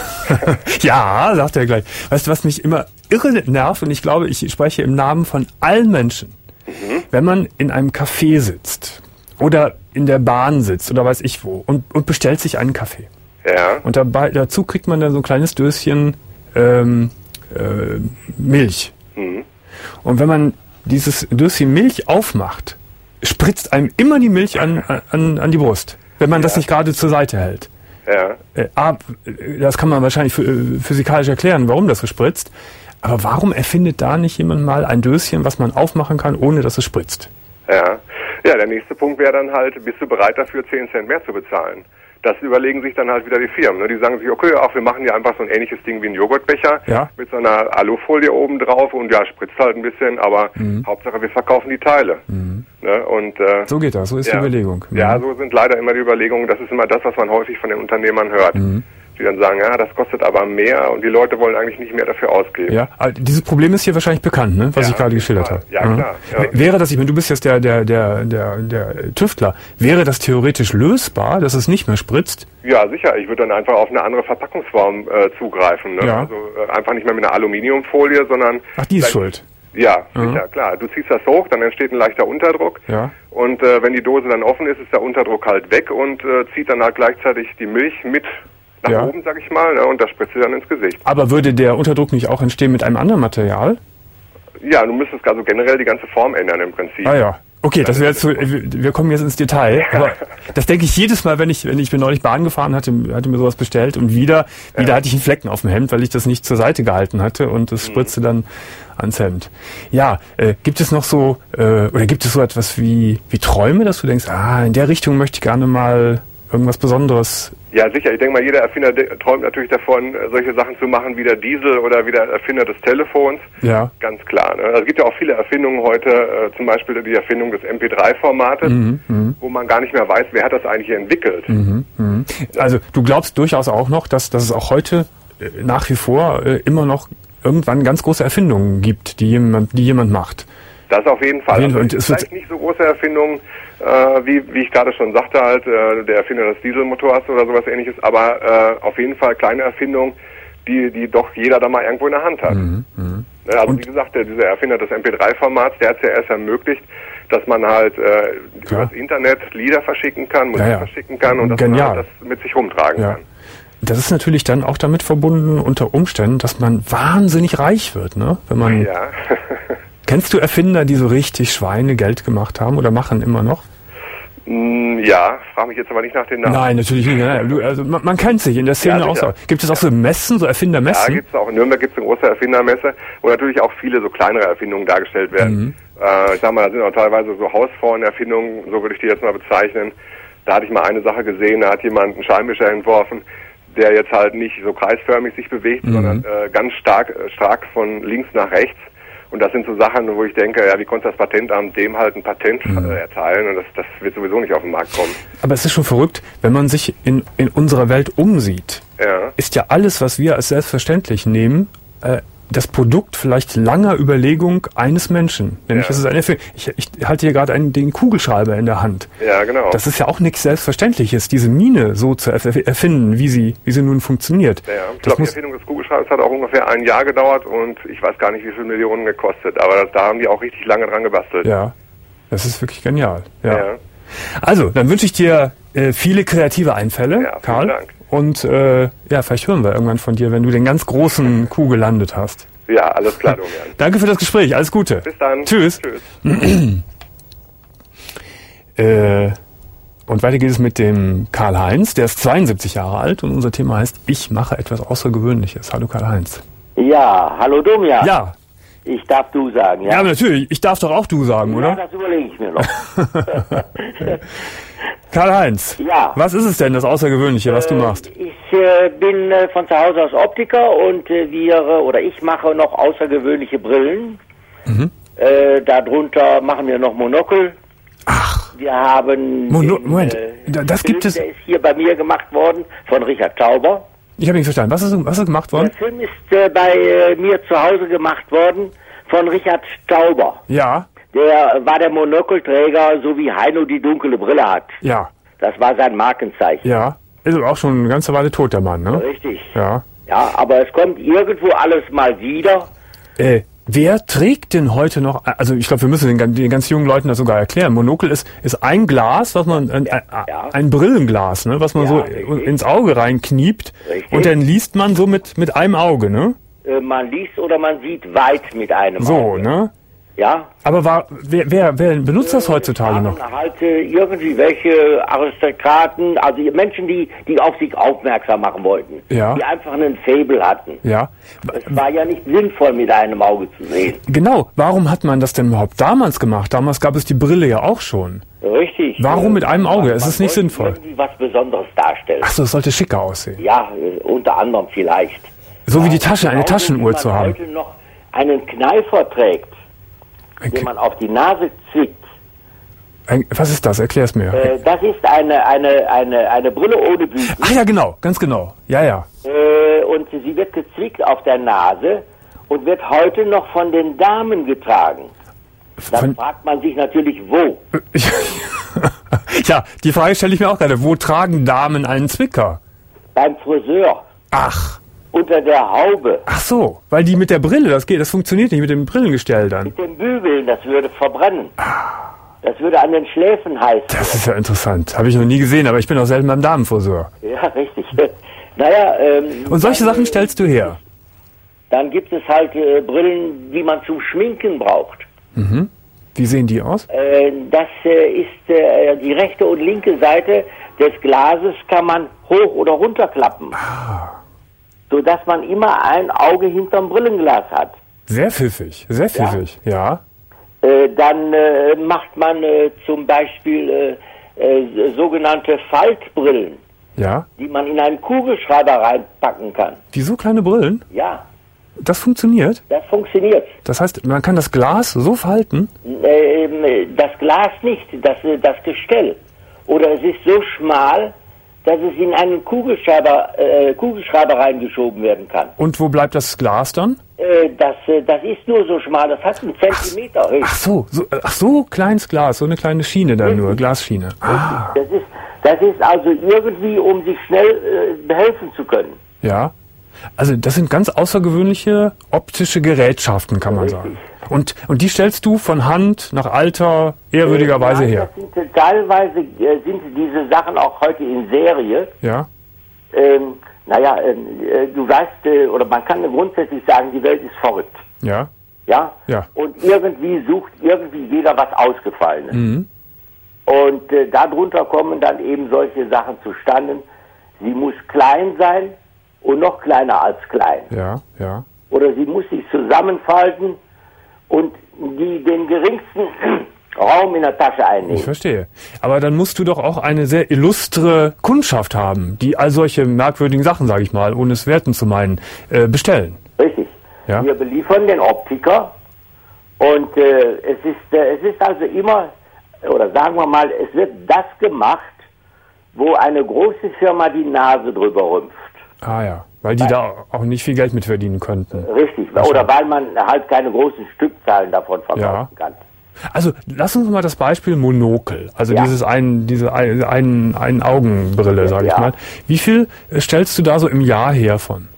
Ja, sagt er gleich. Weißt du, was mich immer irre nervt, und ich glaube, ich spreche im Namen von allen Menschen, mhm. wenn man in einem Café sitzt oder in der Bahn sitzt oder weiß ich wo und, und bestellt sich einen Kaffee. Ja. Und dabei, dazu kriegt man dann so ein kleines Döschen ähm, äh, Milch. Mhm. Und wenn man dieses Döschen Milch aufmacht, spritzt einem immer die Milch an, an, an die Brust, wenn man ja. das nicht gerade zur Seite hält. Ja. Äh, ab, das kann man wahrscheinlich äh, physikalisch erklären, warum das so spritzt. Aber warum erfindet da nicht jemand mal ein Döschen, was man aufmachen kann, ohne dass es spritzt? Ja, ja, der nächste Punkt wäre dann halt, bist du bereit dafür, zehn Cent mehr zu bezahlen? Das überlegen sich dann halt wieder die Firmen. Ne? Die sagen sich, okay, auch wir machen ja einfach so ein ähnliches Ding wie ein Joghurtbecher ja. mit so einer Alufolie oben drauf und ja, spritzt halt ein bisschen, aber mhm. Hauptsache wir verkaufen die Teile. Mhm. Ne? Und, äh, so geht das, so ist ja. die Überlegung. Mhm. Ja, so sind leider immer die Überlegungen. Das ist immer das, was man häufig von den Unternehmern hört. Mhm. Die dann sagen, ja, das kostet aber mehr und die Leute wollen eigentlich nicht mehr dafür ausgeben. Ja, dieses Problem ist hier wahrscheinlich bekannt, ne, was ja, ich gerade geschildert habe. Ja, klar. Ja. Wäre das, ich meine, du bist jetzt der, der, der, der, der Tüftler, wäre das theoretisch lösbar, dass es nicht mehr spritzt? Ja, sicher. Ich würde dann einfach auf eine andere Verpackungsform äh, zugreifen. Ne? Ja. Also äh, einfach nicht mehr mit einer Aluminiumfolie, sondern... Ach, die ist schuld. Ja, mhm. sicher, klar. Du ziehst das hoch, dann entsteht ein leichter Unterdruck. Ja. Und äh, wenn die Dose dann offen ist, ist der Unterdruck halt weg und äh, zieht dann halt gleichzeitig die Milch mit nach ja. oben, sag ich mal, ne, und das spritzt sie dann ins Gesicht. Aber würde der Unterdruck nicht auch entstehen mit einem anderen Material? Ja, du müsstest also generell die ganze Form ändern im Prinzip. Ah ja. Okay, das wäre jetzt so, wir kommen jetzt ins Detail, aber das denke ich jedes Mal, wenn ich, wenn ich bin neulich Bahn gefahren hatte, hatte mir sowas bestellt und wieder, wieder ja. hatte ich einen Flecken auf dem Hemd, weil ich das nicht zur Seite gehalten hatte und es spritzte mhm. dann ans Hemd. Ja, äh, gibt es noch so, äh, oder gibt es so etwas wie, wie Träume, dass du denkst, ah, in der Richtung möchte ich gerne mal irgendwas Besonderes? Ja, sicher. Ich denke mal, jeder Erfinder träumt natürlich davon, solche Sachen zu machen wie der Diesel oder wie der Erfinder des Telefons. Ja. Ganz klar. Ne? Also es gibt ja auch viele Erfindungen heute, äh, zum Beispiel die Erfindung des M P drei Formates, mhm, wo man gar nicht mehr weiß, wer hat das eigentlich entwickelt. Mhm, mh. Also du glaubst durchaus auch noch, dass, dass es auch heute äh, nach wie vor äh, immer noch irgendwann ganz große Erfindungen gibt, die jemand, die jemand macht. Das auf jeden Fall. Auf jeden Fall. Also, Und es vielleicht nicht so große Erfindungen, äh, wie, wie ich gerade schon sagte, halt, äh, der Erfinder des Dieselmotors oder sowas ähnliches, aber äh, auf jeden Fall kleine Erfindungen, die, die doch jeder da mal irgendwo in der Hand hat. Mhm, mh. Ja, also Und wie gesagt, der, dieser Erfinder des M P drei Formats, der hat es ja erst ermöglicht, dass man halt äh, über das Internet Lieder verschicken kann, Musik Ja, ja. verschicken kann und dass Genial. man halt das mit sich rumtragen Ja. kann. Das ist natürlich dann auch damit verbunden, unter Umständen, dass man wahnsinnig reich wird, ne? Wenn man. Ja. Kennst du Erfinder, die so richtig Schweinegeld gemacht haben oder machen immer noch? Mm, ja, frage mich jetzt aber nicht nach den Namen. Nein, natürlich nicht. Nein, du, also man, man kennt sich in der Szene Ja, auch sicher. so. Gibt es auch so Messen, so Ja, Erfindermessen? gibt's auch. In Nürnberg gibt's eine große Erfindermesse, wo natürlich auch viele so kleinere Erfindungen dargestellt werden. Mhm. Äh, ich sag mal, da sind auch teilweise so Hausfrauenerfindungen, so würde ich die jetzt mal bezeichnen. Da hatte ich mal eine Sache gesehen, da hat jemand einen Scheinwischer entworfen, der jetzt halt nicht so kreisförmig sich bewegt, Mhm. sondern äh, ganz stark, äh, stark von links nach rechts. Und das sind so Sachen, wo ich denke, ja, wie konnte das Patentamt dem halt ein Patent Mhm. äh, erteilen? Und das, das wird sowieso nicht auf den Markt kommen. Aber es ist schon verrückt, wenn man sich in, in unserer Welt umsieht, Ja. ist ja alles, was wir als selbstverständlich nehmen, äh, das Produkt vielleicht langer Überlegung eines Menschen. Nämlich, Ja. das ist eine Erfindung. Ich, ich halte hier gerade einen, den Kugelschreiber in der Hand. Ja, genau. Das ist ja auch nichts Selbstverständliches, diese Mine so zu erf- erfinden, wie sie, wie sie nun funktioniert. Ja, ja. Ich Das glaube, die muss, Erfindung des Kugelschreibers hat auch ungefähr ein Jahr gedauert und ich weiß gar nicht, wie viele Millionen gekostet. Aber das, da haben die auch richtig lange dran gebastelt. ja, das ist wirklich genial. Ja. Ja. Also, dann wünsche ich dir äh, viele kreative Einfälle, Ja, vielen Karl. Dank. Und äh, ja, vielleicht hören wir irgendwann von dir, wenn du den ganz großen Coup gelandet hast. Ja, alles klar, Domian. Danke für das Gespräch, alles Gute. Bis dann. Tschüss. Tschüss. Äh, und weiter geht es mit dem Karl-Heinz, der ist zweiundsiebzig Jahre alt und unser Thema heißt, ich mache etwas Außergewöhnliches. Hallo Karl-Heinz. Ja, hallo Domian. Ja, Ich darf du sagen, ja? ja, aber natürlich, ich darf doch auch du sagen, Ja, oder? das überlege ich mir noch. Karl-Heinz, Ja. was ist es denn, das Außergewöhnliche, was du Äh, machst? Ich äh, bin äh, von zu Hause aus Optiker und äh, wir, äh, oder ich mache noch außergewöhnliche Brillen. Mhm. Äh, darunter machen wir noch Monokel. Ach, Wir haben Mono- den, Moment, äh, da- das Film, gibt es- Der ist hier bei mir gemacht worden von Richard Tauber. ich habe nicht verstanden. Was ist, was ist gemacht worden? Der Film ist äh, bei äh, mir zu Hause gemacht worden von Richard Tauber. Ja, Der war der Monokelträger, so wie Heino die dunkle Brille hat. ja, Das war sein Markenzeichen. ja. Ist aber auch schon eine ganze Weile tot, der Mann, ne? Richtig. Ja. Ja, aber es kommt irgendwo alles mal wieder. Äh, wer trägt denn heute noch, also ich glaube, wir müssen den, gan- den ganz jungen Leuten das sogar erklären. Monokel ist, ist ein Glas, was man, ein, ein, ja. ein Brillenglas, ne, was man Ja, so richtig. ins Auge reinkniept. Richtig. Und dann liest man so mit, mit einem Auge, ne? Äh, man liest oder man sieht weit mit einem So, Auge. ne? Ja. Aber war, wer, wer, wer benutzt das heutzutage noch? Waren halt äh, irgendwie welche Aristokraten, also Menschen, die, die auf sich aufmerksam machen wollten. Ja. Die einfach einen Faible hatten. Ja. Es war ja nicht sinnvoll, mit einem Auge zu sehen. Genau. Warum hat man das denn überhaupt damals gemacht? Damals gab es die Brille ja auch schon. Richtig. Warum Äh, mit einem Auge? Es man ist nicht wollte sinnvoll. irgendwie was Besonderes darstellen. Ach so, es sollte schicker aussehen. Ja, äh, unter anderem vielleicht. So wie die Tasche, eine Genauso Taschenuhr wie man zu haben. heute noch einen Kneifer trägt, Ein, den man auf die Nase zwickt. ein, was ist das? Erklär's mir. Äh, das ist eine, eine, eine, eine Brille ohne Blüten. Ach ja, genau, ganz genau. Ja, ja. Äh, und sie wird gezwickt auf der Nase und wird heute noch von den Damen getragen. Dann Von, fragt man sich natürlich, wo? ja, die Frage stelle ich mir auch gerade. Wo tragen Damen einen Zwicker? Beim Friseur, Ach, unter der Haube, ach so, weil die mit der Brille, das geht, das funktioniert nicht mit dem Brillengestell dann. mit dem Bügeln, das würde verbrennen. Das würde an den Schläfen heiß Das werden. ist ja interessant. Habe ich noch nie gesehen, aber ich bin auch selten beim Damenfriseur. Ja, richtig. Naja, ähm, Und solche dann, Sachen äh, stellst du her. Dann gibt es halt äh, Brillen, die man zum Schminken braucht. Mhm. Wie sehen die aus? Äh, das äh, ist äh, die rechte und linke Seite des Glases kann man hoch oder runterklappen. Ah. Sodass man immer ein Auge hinterm Brillenglas hat. Sehr pfiffig, sehr pfiffig, ja. Äh, dann äh, macht man äh, zum Beispiel äh, äh, sogenannte Faltbrillen, Ja. die man in einen Kugelschreiber reinpacken kann. Wieso kleine Brillen? Ja, Das funktioniert. das funktioniert. Das heißt, man kann das Glas so falten. Äh, das Glas nicht, das, äh, das Gestell. Oder es ist so schmal, dass es in einen Kugelschreiber, äh, Kugelschreiber reingeschoben werden kann. Und wo bleibt das Glas dann? Äh, das, äh, das ist nur so schmal, das hat einen Zentimeter höchst. Ach so, so, ach so, kleines Glas, so eine kleine Schiene dann nur, Glasschiene. Ah. Das ist, das ist also irgendwie, um sich schnell äh, behelfen zu können. Ja, also das sind ganz außergewöhnliche optische Gerätschaften, kann man Richtig. sagen. Und, und die stellst du von Hand, nach Alter, ehrwürdigerweise Nein, her? Das sind, äh, teilweise äh, sind diese Sachen auch heute in Serie. Ja, Ähm, naja, äh, du weißt, äh, oder man kann grundsätzlich sagen, die Welt ist verrückt. ja, Ja? ja. Und irgendwie sucht irgendwie jeder was Ausgefallenes. Mhm. Und äh, darunter kommen dann eben solche Sachen zustande. Sie muss klein sein und noch kleiner als klein. Ja, ja. Oder sie muss sich zusammenfalten und die den geringsten Raum in der Tasche Ich einnehmen. verstehe. Aber dann musst du doch auch eine sehr illustre Kundschaft haben, die all solche merkwürdigen Sachen, sage ich mal, ohne es werten zu meinen, äh, bestellen. Richtig. Ja. Wir beliefern den Optiker und äh, es ist äh, es ist also immer, oder sagen wir mal, es wird das gemacht, wo eine große Firma die Nase drüber rümpft. Ah ja, weil die da auch nicht viel Geld mit verdienen könnten. Richtig. Oder weil man halt keine großen Stückzahlen davon verkaufen Ja. kann. Also lass uns mal das Beispiel Monokel, also Ja. dieses ein, diese ein, ein, ein Augenbrille, sage ich Ja. mal. Wie viel äh, stellst du da so im Jahr her von?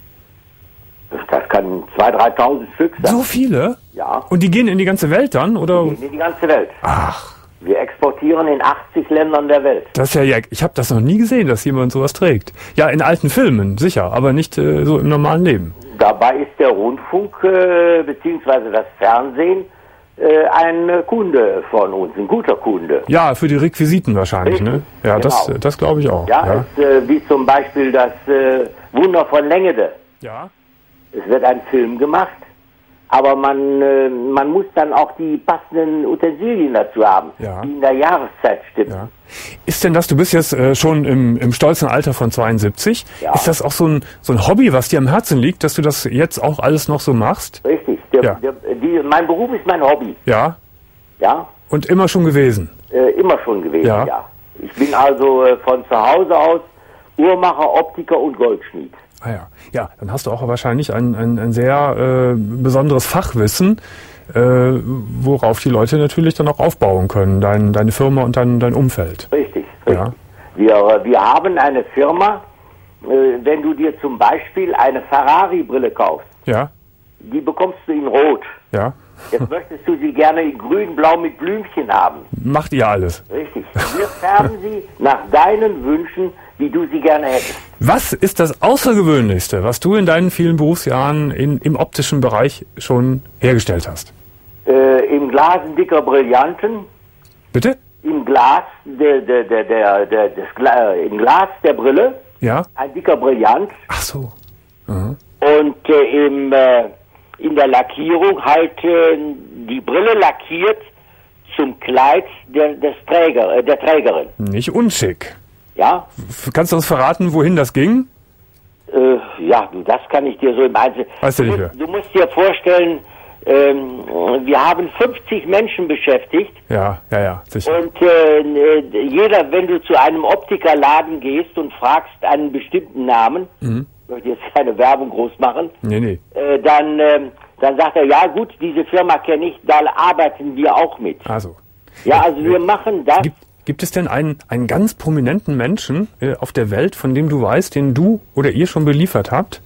Das kann zweitausend, dreitausend Stück sein. So viele? Ja. Und die gehen in die ganze Welt dann, oder? In die ganze Welt. Ach, Wir exportieren in achtzig Ländern der Welt. das ist ja, ja ich habe das noch nie gesehen, dass jemand sowas trägt. Ja, in alten Filmen, sicher, aber nicht äh, so im normalen Leben. Dabei ist der Rundfunk äh, bzw. das Fernsehen äh, ein äh, Kunde von uns, ein guter Kunde. Ja, für die Requisiten wahrscheinlich, ne? Ja, Genau. das, das glaube ich auch. Ja, Ja. Es, äh, wie zum Beispiel das äh, Wunder von Längede. ja. Es wird ein Film gemacht, aber man, äh, man muss dann auch die passenden Utensilien dazu haben, Ja. die in der Jahreszeit stimmen. Ja. Ist denn das, du bist jetzt äh, schon im, im stolzen Alter von zweiundsiebzig, Ja. ist das auch so ein, so ein Hobby, was dir am Herzen liegt, dass du das jetzt auch alles noch so machst? Richtig. Der, Ja. der, die, mein Beruf ist mein Hobby. Ja. Ja, Und immer schon gewesen? äh, immer schon gewesen, Ja. ja. Ich bin also äh, von zu Hause aus Uhrmacher, Optiker und Goldschmied. Ah ja. Ja, dann hast du auch wahrscheinlich ein, ein, ein sehr äh, besonderes Fachwissen, äh, worauf die Leute natürlich dann auch aufbauen können, dein, deine Firma und dein, dein Umfeld. Richtig, richtig. Ja. Wir, wir haben eine Firma, äh, wenn du dir zum Beispiel eine Ferrari-Brille kaufst, Ja, die bekommst du in Rot. ja. Jetzt möchtest du sie gerne in grün, blau mit Blümchen haben. Macht ihr alles. Richtig. Wir färben sie nach deinen Wünschen, wie du sie gerne hättest. Was ist das Außergewöhnlichste, was du in deinen vielen Berufsjahren in, im optischen Bereich schon hergestellt hast? Äh, Im Glas ein dicker Brillanten, Bitte? im Glas der, der, der, der, der, des Gla äh, im Glas der Brille Ja? ein dicker Brillant Ach so. Mhm. und äh, im, äh, in der Lackierung halt äh, die Brille lackiert zum Kleid der, des Träger, äh, der Trägerin. Nicht unschick. Ja, F- Kannst du uns verraten, wohin das ging? äh, ja, du, das kann ich dir so im Einzelnen. Weißt du nicht musst, du musst dir vorstellen, ähm, wir haben fünfzig Menschen beschäftigt. Ja, ja, ja, sicher. Und äh, jeder, wenn du zu einem Optikerladen gehst und fragst einen bestimmten Namen, Mhm. ich möchte jetzt keine Werbung groß machen, Nee, nee. äh, dann, äh, dann sagt er, ja gut, diese Firma kenne ich, da arbeiten wir auch mit. Also. Ja, also wir machen das. Gibt, gibt es denn einen, einen ganz prominenten Menschen äh, auf der Welt, von dem du weißt, den du oder ihr schon beliefert habt?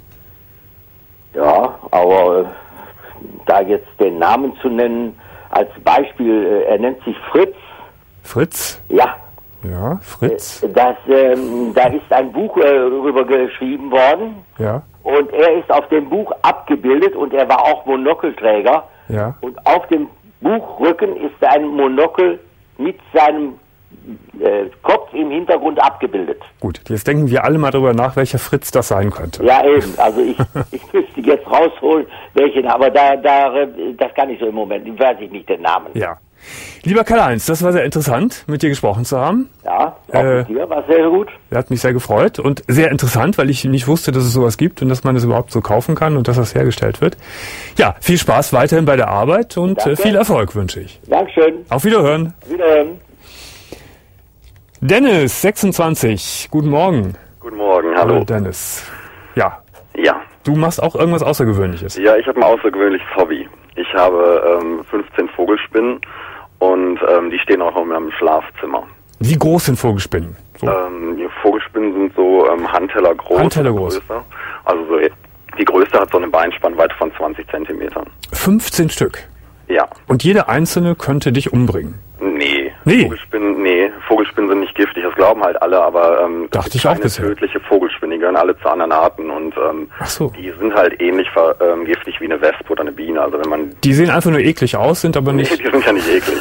Ja, aber äh, da jetzt den Namen zu nennen, als Beispiel, äh, er nennt sich Fritz. Fritz? Ja, Ja, Fritz. das, ähm, da ist ein Buch äh, darüber geschrieben worden. Ja, Und er ist auf dem Buch abgebildet und er war auch Monokelträger. ja. Und auf dem Buchrücken ist ein Monokel mit seinem äh, Kopf im Hintergrund abgebildet. Gut, jetzt denken wir alle mal drüber nach, welcher Fritz das sein könnte. Ja, eben. Also ich, ich müsste jetzt rausholen, welchen, aber da, da, das kann ich so im Moment, weiß ich nicht den Namen. Ja. Lieber Karl-Heinz, das war sehr interessant, mit dir gesprochen zu haben. Ja, auch Äh, mit dir war sehr gut. Er hat mich sehr gefreut und sehr interessant, weil ich nicht wusste, dass es sowas gibt und dass man es überhaupt so kaufen kann und dass das hergestellt wird. Ja, viel Spaß weiterhin bei der Arbeit und äh, Danke. viel Erfolg wünsche ich. Dankeschön. Auf Wiederhören. Wiederhören. Dennis, sechsundzwanzig, guten Morgen. Guten Morgen, hallo. Hallo Dennis. Ja. Ja. Du machst auch irgendwas Außergewöhnliches. Ja, ich habe ein außergewöhnliches Hobby. Ich habe ähm, fünfzehn Vogelspinnen und ähm, die stehen auch in meinem Schlafzimmer. Wie groß sind Vogelspinnen? So. Ähm, die Vogelspinnen sind so ähm, Handteller groß. Handteller groß. Größer. Also so, die größte hat so eine Beinspannweite von zwanzig Zentimetern. fünfzehn Stück? Ja. Und jede einzelne könnte dich umbringen? Nee. Nee. Vogelspinnen, nee. Vogelspinnen sind nicht giftig, das glauben halt alle, aber ähm, dachte ich auch bisher. Tödliche Vogelspinnen, die gehören alle zu anderen Arten und ähm, Ach so. die sind halt ähnlich ver, ähm, giftig wie eine Wespe oder eine Biene. Also wenn man die sehen einfach nur eklig aus, sind aber nicht. Nee, die sind ja nicht eklig.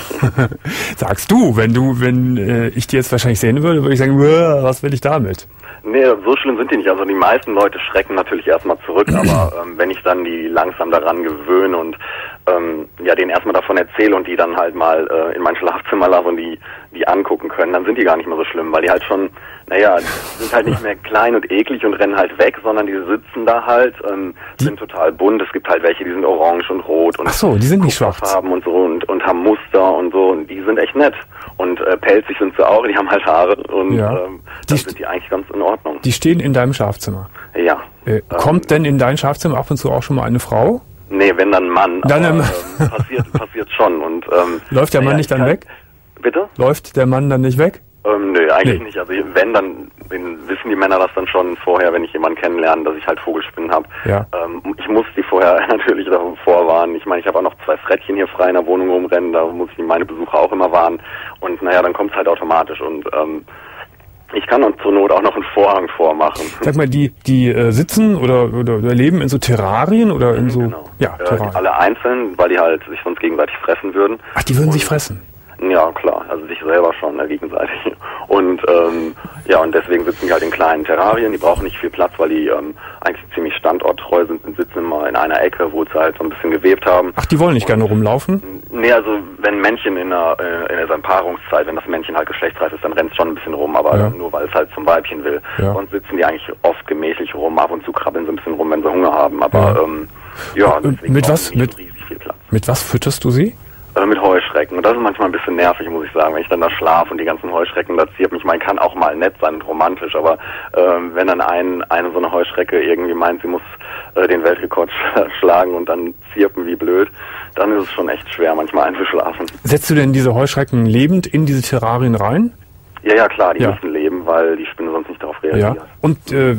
Sagst du, wenn du, wenn äh, ich die jetzt wahrscheinlich sehen würde, würde ich sagen, was will ich damit? Nee, so schlimm sind die nicht. Also die meisten Leute schrecken natürlich erstmal zurück, aber ähm, wenn ich dann die langsam daran gewöhne und ähm, ja denen erstmal davon erzähle und die dann halt mal äh, in mein Schlafzimmer lasse und die die angucken können, dann sind die gar nicht mehr so schlimm, weil die halt schon, naja, die sind halt nicht mehr klein und eklig und rennen halt weg, sondern die sitzen da halt, ähm, sind total bunt. Es gibt halt welche, die sind orange und rot und ach so, die sind nicht schwarz Farben und so und, und haben Muster und so und die sind echt nett. Und äh, pelzig sind sie auch, die haben halt Haare und ja. ähm, dann sind die eigentlich ganz in Ordnung. Die stehen in deinem Schlafzimmer? Ja. Äh, ähm, kommt denn in dein Schlafzimmer ab und zu auch schon mal eine Frau? Nee, wenn dann ein Mann. Dann aber, ähm, passiert, passiert schon. Und, ähm, läuft der Mann ja, nicht dann kann, weg? Bitte? Läuft der Mann dann nicht weg? Ähm, nö, eigentlich nee. nicht. Also wenn, dann wissen die Männer das dann schon vorher, wenn ich jemanden kennenlerne, dass ich halt Vogelspinnen habe. Ja. Ähm, ich muss die vorher natürlich davor vorwarnen. Ich meine, ich habe auch noch zwei Frettchen hier frei in der Wohnung rumrennen, da muss ich meine Besucher auch immer warnen. Und naja, dann kommt es halt automatisch. Und ähm, ich kann uns zur Not auch noch einen Vorhang vormachen. Sag mal, die die äh, sitzen oder, oder oder leben in so Terrarien oder in so... Genau. Ja, äh, alle einzeln, weil die halt sich sonst gegenseitig fressen würden. Ach, die würden und, sich fressen? Ja, klar, also sich selber schon, ne, gegenseitig. Und ähm, ja, und deswegen sitzen die halt in kleinen Terrarien, die brauchen nicht viel Platz, weil die ähm, eigentlich ziemlich standorttreu sind und sitzen immer in einer Ecke, wo sie halt so ein bisschen gewebt haben. Ach, die wollen nicht und, gerne rumlaufen? Nee, also wenn Männchen in der, äh, in der Paarungszeit, wenn das Männchen halt geschlechtsreif ist, dann rennt es schon ein bisschen rum, aber ja. nur weil es halt zum Weibchen will. Ja. Sonst sitzen die eigentlich oft gemächlich rum, ab und zu krabbeln sie ein bisschen rum, wenn sie Hunger haben, aber ja, ähm, ja deswegen mit was, nicht mit, so riesig viel Platz. Mit was fütterst du sie? Äh, mit Heuschrecken. Und das ist manchmal ein bisschen nervig, muss ich sagen, wenn ich dann da schlafe und die ganzen Heuschrecken da zirpen. Ich meine, kann auch mal nett sein und romantisch, aber ähm, wenn dann ein, eine so eine Heuschrecke irgendwie meint, sie muss äh, den Weltrekord sch- schlagen und dann zirpen wie blöd, dann ist es schon echt schwer, manchmal einzuschlafen. Setzt du denn diese Heuschrecken lebend in diese Terrarien rein? Ja, ja, klar, die ja. müssen leben, weil die Spinne sonst nicht darauf reagiert. Ja. Und äh,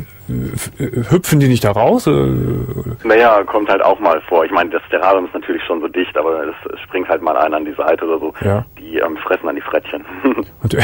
hüpfen die nicht da raus? Äh, naja, kommt halt auch mal vor. Ich meine, das Terrarium ist natürlich schon so dicht, aber es, es springt halt mal einer an die Seite oder so. Ja. Die ähm, fressen dann die Frettchen. Und, äh,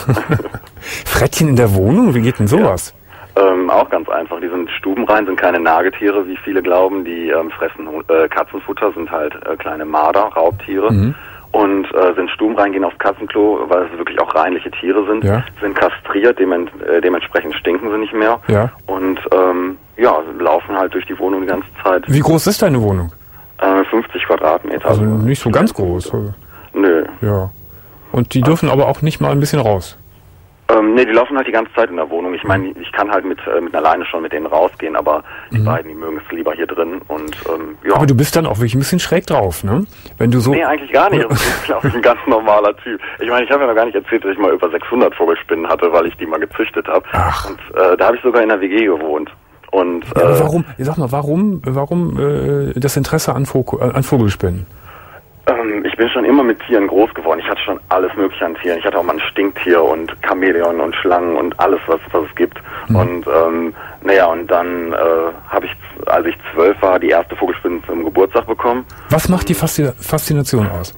Frettchen in der Wohnung? Wie geht denn sowas? Ja. Ähm, auch ganz einfach. Die sind stubenrein, sind keine Nagetiere, wie viele glauben. Die ähm, fressen äh, Katzenfutter, sind halt äh, kleine Marder, Raubtiere. Mhm. Und äh, sind stubenrein, gehen aufs Katzenklo, weil es wirklich auch reinliche Tiere sind, ja. sind kastriert, dement, äh, dementsprechend stinken sie nicht mehr. Ja. Und ähm, ja, laufen halt durch die Wohnung die ganze Zeit. Wie groß ist deine Wohnung? Äh, fünfzig Quadratmeter. Also nicht so ganz groß. Nö. Ja. Und die dürfen aber auch nicht mal ein bisschen raus? Ähm, nee, die laufen halt die ganze Zeit in der Wohnung. Ich meine, ich kann halt mit, äh, mit einer Leine schon mit denen rausgehen, aber die mhm. beiden, die mögen es lieber hier drin und ähm, ja. Aber du bist dann auch wirklich ein bisschen schräg drauf, ne? Wenn du so... Nee, eigentlich gar nicht. Das ist, glaube ich, ein ganz normaler Typ. Ich meine, ich habe ja noch gar nicht erzählt, dass ich mal über sechshundert Vogelspinnen hatte, weil ich die mal gezüchtet habe. Ach. Und äh, da habe ich sogar in der W G gewohnt. Und, ja, aber äh, warum, sag mal, warum, warum äh, das Interesse an, Vogel, an Vogelspinnen? Ähm, ich bin schon immer mit Tieren groß geworden. Ich hatte schon alles mögliche an Tieren. Ich hatte auch mal ein Stinktier und Chamäleon und Schlangen und alles, was, was es gibt. Mhm. Und ähm, naja, und dann äh, habe ich, als ich zwölf war, die erste Vogelspinne zum Geburtstag bekommen. Was macht die Faszina- Faszination aus?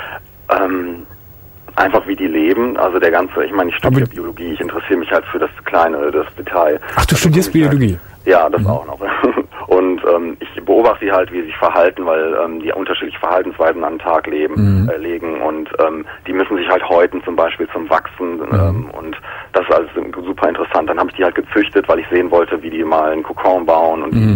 Ähm, einfach wie die leben. Also der ganze, ich meine, ich studiere Biologie. Ich interessiere mich halt für das Kleine, das Detail. Ach, du also studierst Biologie? Halt, ja, das mhm. auch noch. Und ähm, ich beobachte sie halt, wie sie sich verhalten, weil ähm, die unterschiedliche Verhaltensweisen an den Tag leben, mhm. äh, legen und ähm, die müssen sich halt häuten zum Beispiel zum Wachsen mhm. ähm, und das ist alles super interessant. Dann habe ich die halt gezüchtet, weil ich sehen wollte, wie die mal einen Kokon bauen und mhm.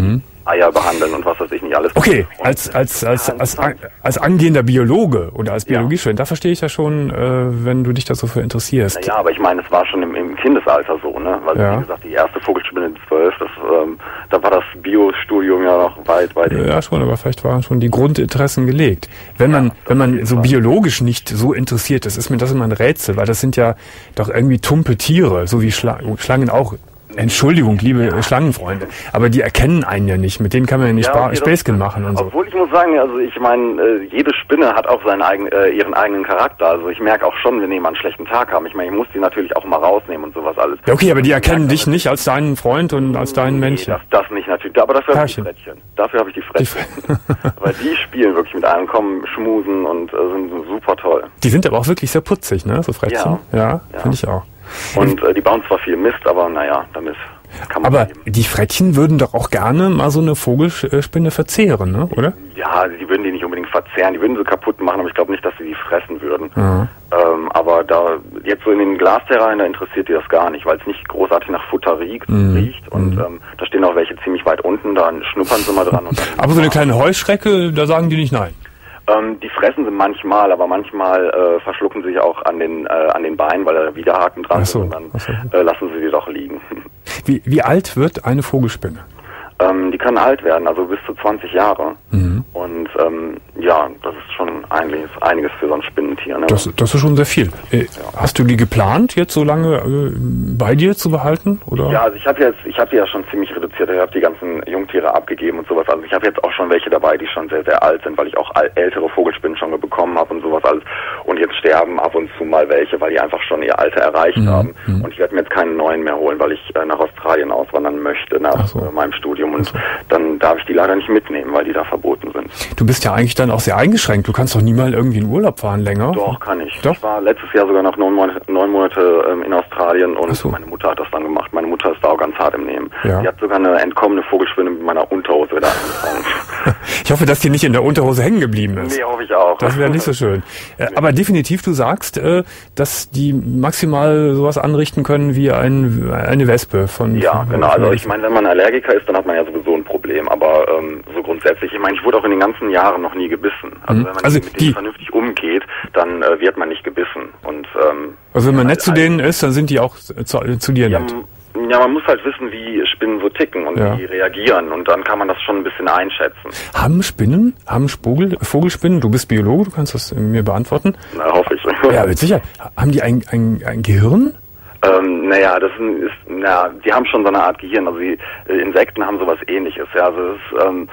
Eier behandeln und was weiß ich nicht alles. Okay, als als als als, als, als angehender Biologe oder als Biologiestudent, ja. Da verstehe ich ja schon, äh, wenn du dich da so für interessierst. Naja, aber ich meine, es war schon im, im Kindesalter so, ne? Weil, ja. wie gesagt, die erste Vogelspinne zwölf, das, ähm, da war das Biostudium ja noch weit, weit. Ja, schon, aber vielleicht waren schon die Grundinteressen gelegt. Wenn man, ja, wenn man so biologisch nicht so interessiert ist, ist mir das immer ein Rätsel, weil das sind ja doch irgendwie tumpe Tiere, so wie Schla- Schlangen auch. Entschuldigung, liebe ja. Schlangenfreunde, aber die erkennen einen ja nicht, mit denen kann man ja nicht ja, okay, Späßchen machen und so. Obwohl ich muss sagen, also ich meine, äh, jede Spinne hat auch seinen eigenen, äh, ihren eigenen Charakter, also ich merke auch schon, wenn jemand einen schlechten Tag haben, ich meine, ich muss die natürlich auch mal rausnehmen und sowas alles. Ja, okay, aber die erkennen dich nicht als deinen Freund und als deinen Männchen. Nee, das, das nicht natürlich, aber dafür habe ich die Frettchen. Dafür habe ich die Frettchen. Die Weil die spielen wirklich mit einem, kommen, schmusen und äh, sind super toll. Die sind aber auch wirklich sehr putzig, ne, so Frettchen? Ja, ja, ja. Finde ich auch. Und äh, die bauen zwar viel Mist, aber naja, damit kann man Aber leben. Die Frettchen würden doch auch gerne mal so eine Vogelspinne verzehren, ne? Oder? Ja, die würden die nicht unbedingt verzehren, die würden sie kaputt machen, aber ich glaube nicht, dass sie die fressen würden. Mhm. Ähm, aber da jetzt so in den Glasterreien, da interessiert die das gar nicht, weil es nicht großartig nach Futter riecht, mhm. riecht und mhm. ähm, da stehen auch welche ziemlich weit unten, da schnuppern sie mal dran. Und dann aber so eine kleine Heuschrecke, da sagen die nicht nein? Ähm, die fressen sie manchmal, aber manchmal äh, verschlucken sie sich auch an den äh, an den Beinen, weil da Widerhaken dran so, sind und dann so. äh, lassen sie die doch liegen. Wie, wie alt wird eine Vogelspinne? Ähm, die kann alt werden, also bis zu zwanzig Jahre. Mhm. Und ähm, ja, das ist schon einiges, einiges für so ein Spinnentier. Ne? Das, das ist schon sehr viel. Äh, ja. Hast du die geplant, jetzt so lange äh, bei dir zu behalten? Oder? Ja, also ich habe jetzt, ich habe die ja schon ziemlich reduziert. Ich habe die ganzen Jungtiere abgegeben und sowas. Also ich habe jetzt auch schon welche dabei, die schon sehr, sehr alt sind, weil ich auch ältere Vogelspinnen schon bekommen habe und sowas alles. Und jetzt sterben ab und zu mal welche, weil die einfach schon ihr Alter erreicht mhm. haben. Mhm. Und ich werde mir jetzt keinen neuen mehr holen, weil ich äh, nach Australien auswandern möchte nach so. äh, meinem Studium. Und so. Dann darf ich die leider nicht mitnehmen, weil die da verboten sind. Du bist ja eigentlich dann auch sehr eingeschränkt. Du kannst doch nie mal irgendwie in Urlaub fahren länger. Doch, kann ich. Doch? Ich war letztes Jahr sogar noch neun Monate, neun Monate ähm, in Australien und so. meine Mutter hat das dann gemacht. Meine Mutter ist da auch ganz hart im Nehmen. Ja. Die hat sogar eine entkommene Vogelspinne mit meiner Unterhose wieder angefangen. Ich hoffe, dass die nicht in der Unterhose hängen geblieben ist. Nee, hoffe ich auch. Das wäre nicht so schön. Äh, aber definitiv, du sagst, äh, dass die maximal sowas anrichten können wie ein, eine Wespe von... Ja, von, genau. Von also ich meine, wenn man Allergiker ist, dann hat man ja sowieso ein Problem. Aber ähm, so grundsätzlich, ich meine, ich wurde auch in den ganzen Jahren noch nie gebissen. Also mhm. wenn man also mit die, denen vernünftig umgeht, dann äh, wird man nicht gebissen. Und ähm, also wenn man nett zu denen ist, dann sind die auch zu, zu dir ja, nett. Ja, man muss halt wissen, wie Spinnen so ticken und ja. wie reagieren und dann kann man das schon ein bisschen einschätzen. Haben Spinnen, haben Spogel, Vogelspinnen, du bist Biologe, du kannst das mir beantworten? Na, hoffe ich. Ja, mit Sicherheit. Haben die ein, ein, ein Gehirn? Ähm, naja, das ist, na, die haben schon so eine Art Gehirn, also die äh, Insekten haben sowas ähnliches, ja, also es ist, ähm,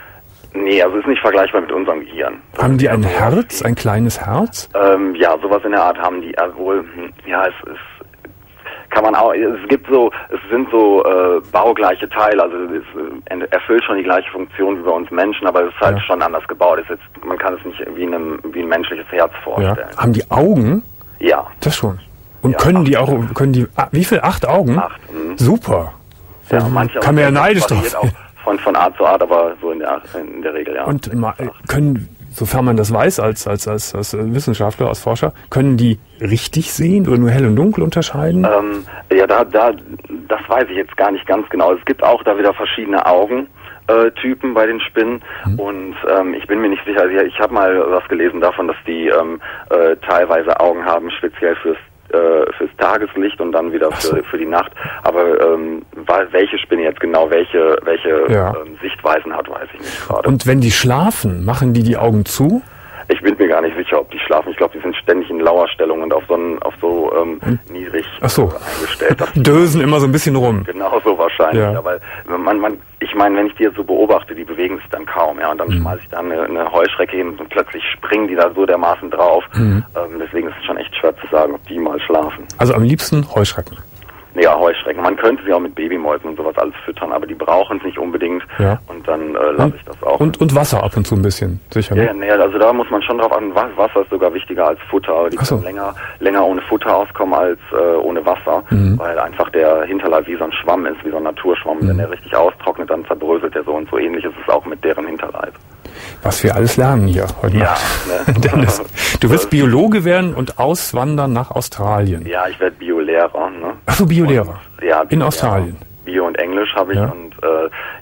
nee, also es ist nicht vergleichbar mit unserem Gehirn. Das haben die ein Herz, die, ein kleines Herz? Ähm, ja, sowas in der Art haben die, äh, wohl, ja, es ist, kann man auch, es gibt so, es sind so äh, baugleiche Teile, also es äh, erfüllt schon die gleiche Funktion wie bei uns Menschen, aber es ist halt ja. schon anders gebaut. Es ist jetzt, man kann es nicht wie, einem, wie ein menschliches Herz vorstellen. Ja. Haben die Augen? Ja. Das schon. Und ja, können die auch, können die, wie viel? Acht Augen? Acht. Mh. Super. Ja, manche kann man ja neidisch drauf auch von, von Art zu Art, aber so in der, in der Regel, ja. Und ma, können, sofern man das weiß als, als, als, als Wissenschaftler, als Forscher, können die richtig sehen oder nur hell und dunkel unterscheiden? Ähm, ja, da, da, das weiß ich jetzt gar nicht ganz genau. Es gibt auch da wieder verschiedene Augen. Typen bei den Spinnen mhm. und ähm, ich bin mir nicht sicher, ich habe mal was gelesen davon, dass die ähm, äh, teilweise Augen haben, speziell fürs äh, fürs Tageslicht und dann wieder für, für die Nacht, aber ähm, welche Spinne jetzt genau welche welche ja. ähm, Sichtweisen hat, weiß ich nicht gerade. Und wenn die schlafen, machen die die Augen zu? Ich bin mir gar nicht sicher, ob die schlafen. Ich glaube, die sind ständig in Lauerstellung und auf so, auf so ähm, niedrig Ach so. eingestellt. Dösen immer so ein bisschen rum. Genau so wahrscheinlich. Ja. Ja, weil man, man, ich meine, wenn ich die jetzt so beobachte, die bewegen sich dann kaum. Ja, und dann mhm. schmeiße ich da eine, eine Heuschrecke hin und plötzlich springen die da so dermaßen drauf. Mhm. Ähm, deswegen ist es schon echt schwer zu sagen, ob die mal schlafen. Also am liebsten Heuschrecken. Ja, Heuschrecken. Man könnte sie auch mit Babymäusen und sowas alles füttern, aber die brauchen es nicht unbedingt. Ja. Und dann äh, lasse ich das auch. Und, und Wasser ab und zu ein bisschen, sicher. Ne? Ja, nee, also da muss man schon drauf achten. Wasser ist sogar wichtiger als Futter. Aber die Ach so. können länger, länger ohne Futter auskommen als äh, ohne Wasser, mhm. weil einfach der Hinterleib wie so ein Schwamm ist, wie so ein Naturschwamm. Mhm. Wenn er richtig austrocknet, dann zerbröselt er so und so ähnlich ist es auch mit deren Hinterleib. Was wir alles lernen hier heute ja, Nacht. Ne? Dennis, du willst Biologe werden und auswandern nach Australien. Ja, ich werde Biolehrer. Ne? Ach so, Biolehrer. Und, ja, in Australien. Bio und Englisch habe ich ja. und äh,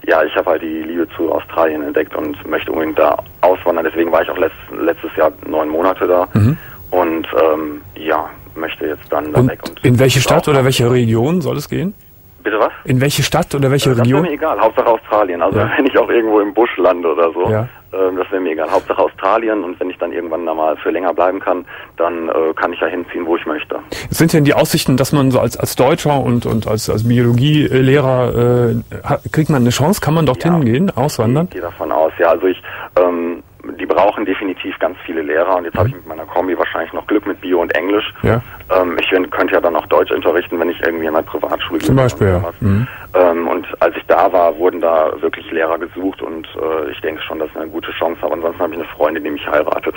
ja, ich habe halt die Liebe zu Australien entdeckt und möchte unbedingt da auswandern. Deswegen war ich auch letzt, letztes Jahr neun Monate da. Mhm. Und ähm, ja, möchte jetzt dann da und weg. Und in welche Stadt oder welche Region soll es gehen? Bitte was? In welche Stadt oder welche äh, das Region? Das wäre mir egal, Hauptsache Australien. Also ja. wenn ich auch irgendwo im Busch lande oder so, ja. ähm, das wäre mir egal. Hauptsache Australien, und wenn ich dann irgendwann da mal für länger bleiben kann, dann äh, kann ich ja hinziehen, wo ich möchte. Sind denn die Aussichten, dass man so als als Deutscher und und als als Biologielehrer, äh, kriegt man eine Chance? Kann man dorthin ja, gehen, auswandern? Ich gehe davon aus, ja. Also ich, ähm, die brauchen definitiv ganz viele Lehrer, und jetzt habe ich mit meiner Kombi wahrscheinlich noch Glück mit Bio und Englisch. Ja. Ähm, ich könnte ja dann auch Deutsch unterrichten, wenn ich irgendwie in einer Privatschule gehe. Zum Beispiel, ja. Mhm. Ähm, und als ich da war, wurden da wirklich Lehrer gesucht, und äh, ich denke schon, dass ich eine gute Chance habe. Ansonsten habe ich eine Freundin, die mich heiratet.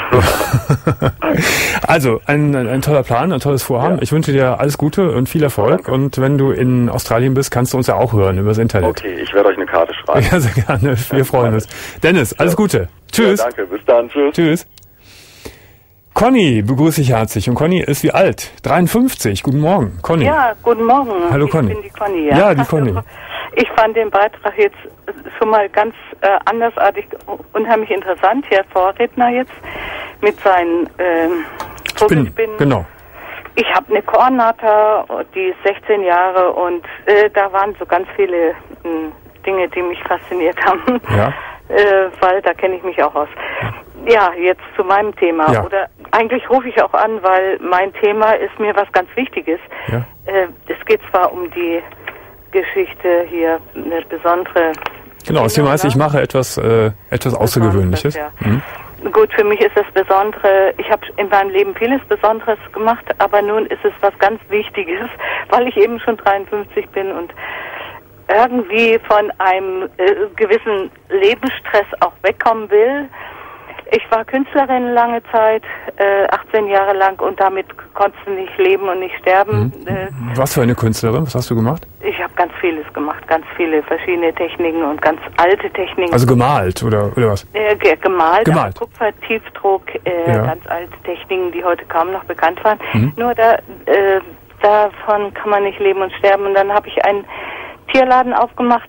Also, ein, ein toller Plan, ein tolles Vorhaben. Ja. Ich wünsche dir alles Gute und viel Erfolg. Danke. Und wenn du in Australien bist, kannst du uns ja auch hören übers Internet. Okay, ich werde euch eine Karte schreiben. Ja, sehr gerne. Wir ja, freuen uns. Dennis, alles Gute. Tschüss. Ja, danke, bis dann. Tschüss. Tschüss. Conny begrüße ich herzlich. Und Conny ist wie alt? dreiundfünfzig. Guten Morgen, Conny. Ja, guten Morgen. Hallo, Conny. Ich bin die Conny, ja. Ja, die Conny. Ich fand den Beitrag jetzt schon mal ganz äh, andersartig, unheimlich interessant. Der Vorredner jetzt mit seinen ähm, Vogelspinnen. Genau. Ich habe eine Kornnatter, die ist sechzehn Jahre, und äh, da waren so ganz viele äh, Dinge, die mich fasziniert haben. Ja. Äh, weil da kenne ich mich auch aus. Ja, jetzt zu meinem Thema. Ja. Oder eigentlich rufe ich auch an, weil mein Thema ist mir was ganz Wichtiges. Ja. Äh, es geht zwar um die Geschichte hier, eine besondere... Genau, das Thema ist, ich mache etwas, äh, etwas Außergewöhnliches. Ja. Mhm. Gut, für mich ist das Besondere, ich habe in meinem Leben vieles Besonderes gemacht, aber nun ist es was ganz Wichtiges, weil ich eben schon dreiundfünfzig bin und irgendwie von einem äh, gewissen Lebensstress auch wegkommen will. Ich war Künstlerin lange Zeit, äh, achtzehn Jahre lang, und damit konntest du nicht leben und nicht sterben. Mhm. Äh, was für eine Künstlerin? Was hast du gemacht? Ich habe ganz vieles gemacht, ganz viele verschiedene Techniken und ganz alte Techniken. Also gemalt oder, oder was? Äh, gemalt, gemalt. Kupfer, Tiefdruck, äh, ja. ganz alte Techniken, die heute kaum noch bekannt waren. Mhm. Nur da, äh, davon kann man nicht leben und sterben. Und dann habe ich einen Tierladen aufgemacht,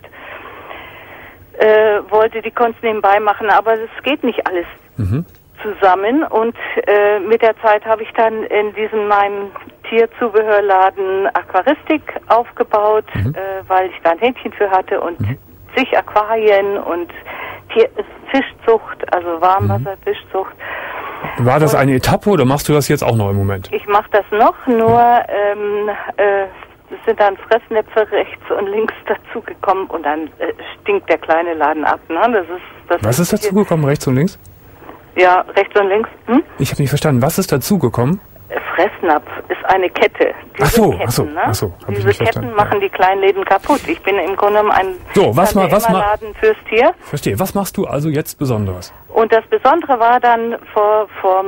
äh, wollte die Kunst nebenbei machen, aber es geht nicht alles mhm. zusammen, und äh, mit der Zeit habe ich dann in diesem meinem Tierzubehörladen Aquaristik aufgebaut, mhm. äh, weil ich da ein Händchen für hatte, und mhm. zig Aquarien und Tier Fischzucht, also Warmwasserfischzucht. War das eine Etappe oder machst du das jetzt auch noch im Moment? Ich mache das noch, nur ähm, äh, es sind dann Fressnäpfe rechts und links dazugekommen, und dann äh, stinkt der kleine Laden ab. Ne? Das ist, das Was ist dazugekommen, rechts und links? Ja, rechts und links. Hm? Ich habe nicht verstanden. Was ist dazugekommen? Fressnapf ist eine Kette. Diese ach so, Ketten, ach so, ne? ach so. Diese Ketten verstanden. machen die kleinen Läden kaputt. Ich bin im Grunde genommen ein so, was mal, was mal, Laden fürs Tier. Verstehe. Was machst du also jetzt Besonderes? Und das Besondere war dann vor, vor,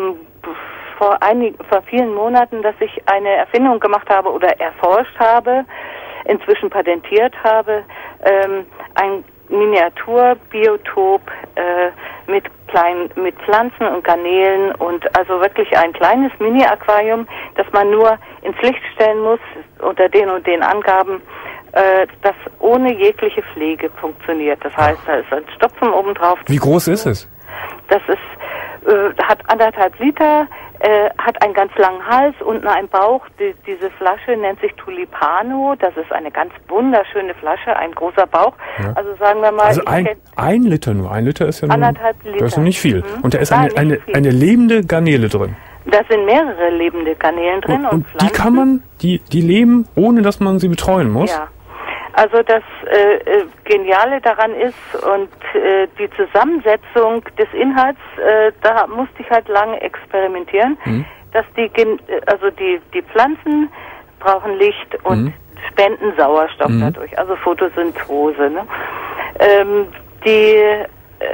vor, einigen, vor vielen Monaten, dass ich eine Erfindung gemacht habe oder erforscht habe, inzwischen patentiert habe, ähm, ein Miniaturbiotop äh, mit kleinen, mit Pflanzen und Garnelen, und also wirklich ein kleines Mini-Aquarium, das man nur ins Licht stellen muss unter den und den Angaben, äh, das ohne jegliche Pflege funktioniert. Das heißt, da ist ein Stopfen oben drauf. Wie groß ist es? Das ist, äh, hat anderthalb Liter, äh, hat einen ganz langen Hals, unten einen Bauch. Die, diese Flasche nennt sich Tulipano. Das ist eine ganz wunderschöne Flasche, ein großer Bauch. Ja. Also sagen wir mal... Also ein, ein Liter nur. Ein Liter ist ja nun, anderthalb Liter. Das ist noch nicht viel. Mhm. Und da ist Nein, eine, eine, eine lebende Garnele drin. Da sind mehrere lebende Garnelen drin. Und, und, und die kann man, die, die leben, ohne dass man sie betreuen muss? Ja. Also das äh, äh, Geniale daran ist, und äh, die Zusammensetzung des Inhalts, äh, da musste ich halt lange experimentieren, mhm. dass die, also die, die Pflanzen brauchen Licht und mhm. spenden Sauerstoff mhm. dadurch, also Photosynthese. Ne? Ähm, die äh,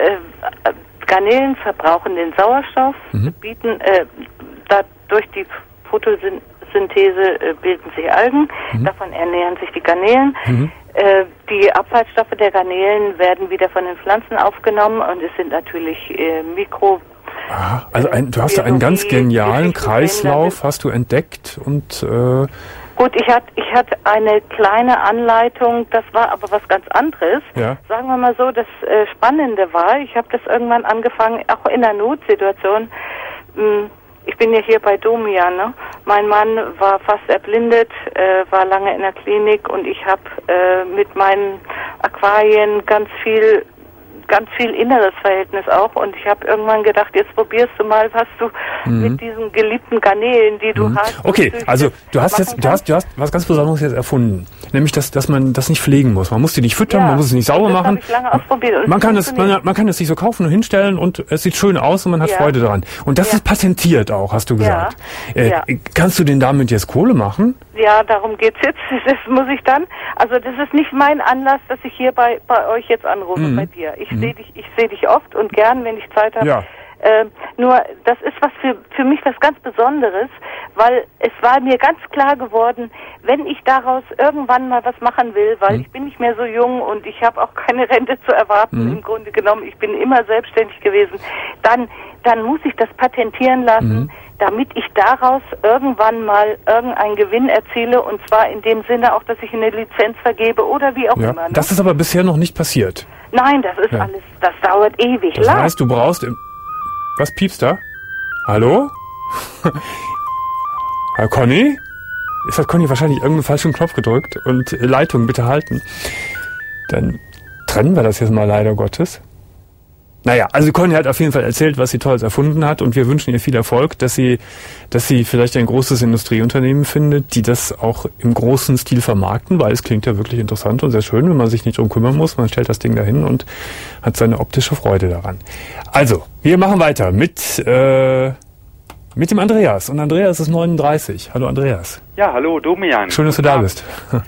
Garnelen verbrauchen den Sauerstoff, mhm. bieten äh, dadurch die Photosynthese Synthese äh, bilden sich Algen, mhm. davon ernähren sich die Garnelen. Mhm. Äh, die Abfallstoffe der Garnelen werden wieder von den Pflanzen aufgenommen, und es sind natürlich äh, Mikro... Ah, also ein, du hast da einen ganz genialen Kreislauf, hast du entdeckt, und... Äh, Gut, ich hatte ich hatte eine kleine Anleitung, das war aber was ganz anderes. Ja. Sagen wir mal so, das äh, Spannende war, ich habe das irgendwann angefangen, auch in einer Notsituation. Mh, ich bin ja hier bei Domian, ne? Mein Mann war fast erblindet, äh, war lange in der Klinik und ich habe äh, mit meinen Aquarien ganz viel ganz viel inneres Verhältnis auch und ich habe irgendwann gedacht, jetzt probierst du mal, was du mhm. mit diesen geliebten Garnelen, die du mhm. hast. Okay, also du hast jetzt, du hast, du hast was ganz Besonderes jetzt erfunden, nämlich dass, dass man das nicht pflegen muss. Man muss die nicht füttern, ja. man muss es nicht sauber das machen. Ich lange ausprobiert man kann es, man, man kann es sich so kaufen und hinstellen und es sieht schön aus und man hat ja. Freude daran. Und das ja. ist patentiert auch, hast du gesagt. Ja. Äh, ja. Kannst du denn damit jetzt Kohle machen? Ja, darum geht's jetzt. Das muss ich dann. Also das ist nicht mein Anlass, dass ich hier bei bei euch jetzt anrufe, mhm. bei dir. Ich mhm. sehe dich, ich sehe dich oft und gern, wenn ich Zeit habe. Ja. Äh, nur das ist was für für mich was ganz Besonderes, weil es war mir ganz klar geworden, wenn ich daraus irgendwann mal was machen will, weil mhm. ich bin nicht mehr so jung und ich habe auch keine Rente zu erwarten, mhm. im Grunde genommen, ich bin immer selbstständig gewesen, dann dann muss ich das patentieren lassen. Mhm. damit ich daraus irgendwann mal irgendeinen Gewinn erziele und zwar in dem Sinne auch, dass ich eine Lizenz vergebe oder wie auch ja. immer. Ne? Das ist aber bisher noch nicht passiert. Nein, das ist ja. alles, das dauert ewig das lang. Das heißt, du brauchst... Im Was piepst da? Hallo? Herr Conny? Jetzt hat Conny wahrscheinlich irgendeinen falschen Knopf gedrückt und Leitung bitte halten. Dann trennen wir das jetzt mal leider Gottes. Naja, also Conny hat auf jeden Fall erzählt, was sie Tolles erfunden hat und wir wünschen ihr viel Erfolg, dass sie, dass sie vielleicht ein großes Industrieunternehmen findet, die das auch im großen Stil vermarkten, weil es klingt ja wirklich interessant und sehr schön, wenn man sich nicht drum kümmern muss. Man stellt das Ding dahin und hat seine optische Freude daran. Also, wir machen weiter mit, äh, mit dem Andreas. Und Andreas ist neununddreißig. Hallo Andreas. Ja, hallo Domian. Schön, dass du da bist.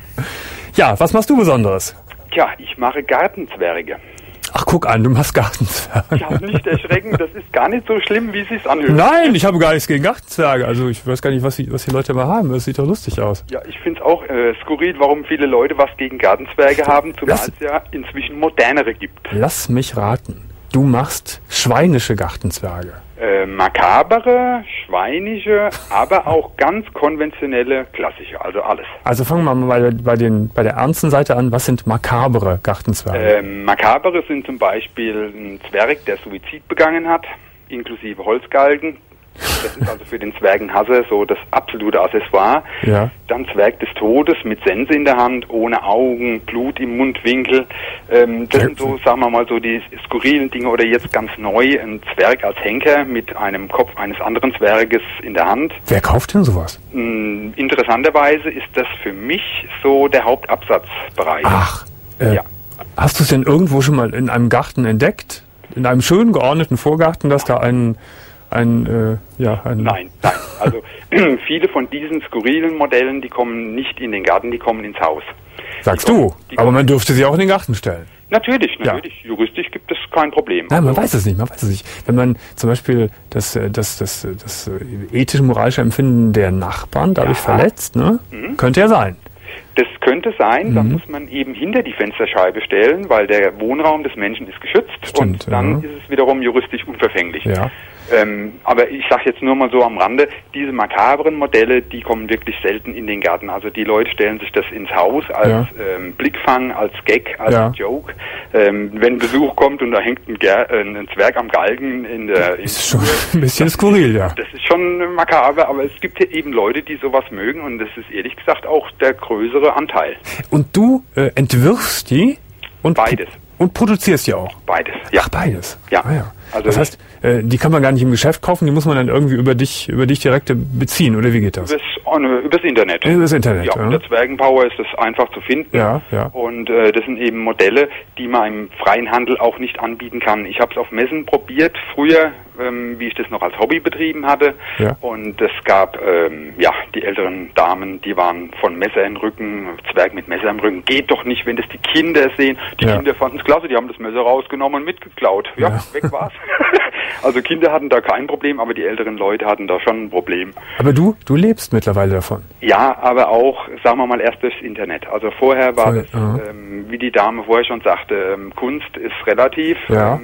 Ja, was machst du Besonderes? Tja, ich mache Gartenzwerge. Ach, guck an, du machst Gartenzwerge. Ja, nicht erschrecken, das ist gar nicht so schlimm, wie es sich anhört. Nein, ich habe gar nichts gegen Gartenzwerge. Also ich weiß gar nicht, was die, was die Leute mal haben. Das sieht doch lustig aus. Ja, ich finde es auch äh, skurril, warum viele Leute was gegen Gartenzwerge haben, zumal es ja inzwischen modernere gibt. Lass mich raten. Du machst schweinische Gartenzwerge. Äh, makabere, schweinische, aber auch ganz konventionelle, klassische, also alles. Also fangen wir mal bei, bei, den, bei der ernsten Seite an. Was sind makabere Gartenzwerge? Äh, makabere sind zum Beispiel ein Zwerg, der Suizid begangen hat, inklusive Holzgalgen. Das ist also für den Zwergenhasser so das absolute Accessoire. Ja. Dann Zwerg des Todes mit Sense in der Hand, ohne Augen, Blut im Mundwinkel. Ähm, das ja. sind so, sagen wir mal, so die skurrilen Dinge. Oder jetzt ganz neu, ein Zwerg als Henker mit einem Kopf eines anderen Zwerges in der Hand. Wer kauft denn sowas? Ähm, interessanterweise ist das für mich so der Hauptabsatzbereich. Ach, äh, ja. Hast du es denn irgendwo schon mal in einem Garten entdeckt? In einem schön geordneten Vorgarten, dass da ein... Ein, äh, ja, ein nein, nein. Also viele von diesen skurrilen Modellen, die kommen nicht in den Garten, die kommen ins Haus. Sagst du? Aber man dürfte sie auch in den Garten stellen. Natürlich, natürlich. Ja. Juristisch gibt es kein Problem. Nein, man weiß es nicht, man weiß es nicht. Wenn man zum Beispiel das, das, das, das, das ethisch-moralische Empfinden der Nachbarn dadurch ja. verletzt, ne? Mhm. Könnte ja sein. Das könnte sein, mhm. da muss man eben hinter die Fensterscheibe stellen, weil der Wohnraum des Menschen ist geschützt. Stimmt, und dann ja. ist es wiederum juristisch unverfänglich. Ja. Ähm, aber ich sage jetzt nur mal so am Rande, diese makabren Modelle, die kommen wirklich selten in den Garten. Also die Leute stellen sich das ins Haus als ja. ähm, Blickfang, als Gag, als ja. Joke. Ähm, wenn Besuch kommt und da hängt ein, Ger äh, ein Zwerg am Galgen in der... In das ist schon ein bisschen skurril, ja. Das ist schon makaber, aber es gibt ja eben Leute, die sowas mögen und das ist ehrlich gesagt auch der größere Anteil. Und du äh, entwirfst die? Und Beides. Und produzierst die auch? Beides, ja. Ach, beides? Ja. Ah, ja. Also das heißt, äh, die kann man gar nicht im Geschäft kaufen, die muss man dann irgendwie über dich über dich direkt beziehen, oder wie geht das? Übers, uh, übers Internet. Übers Internet, ja. ja. Unter Zwergenpower ist das einfach zu finden. Ja, ja. Und äh, das sind eben Modelle, die man im freien Handel auch nicht anbieten kann. Ich habe es auf Messen probiert, früher, ähm, wie ich das noch als Hobby betrieben hatte. Ja. Und es gab, ähm, ja, die älteren Damen, die waren von Messer im Rücken, Zwerg mit Messer im Rücken. Geht doch nicht, wenn das die Kinder sehen. Die ja. Kinder fanden es klasse, die haben das Messer rausgenommen und mitgeklaut. Ja, ja. weg war's. Also Kinder hatten da kein Problem, aber die älteren Leute hatten da schon ein Problem. Aber du, du lebst mittlerweile davon? Ja, aber auch, sagen wir mal, erst durchs Internet. Also vorher war Voll, das, ähm, wie die Dame vorher schon sagte, ähm, Kunst ist relativ. Ja, ähm, ja.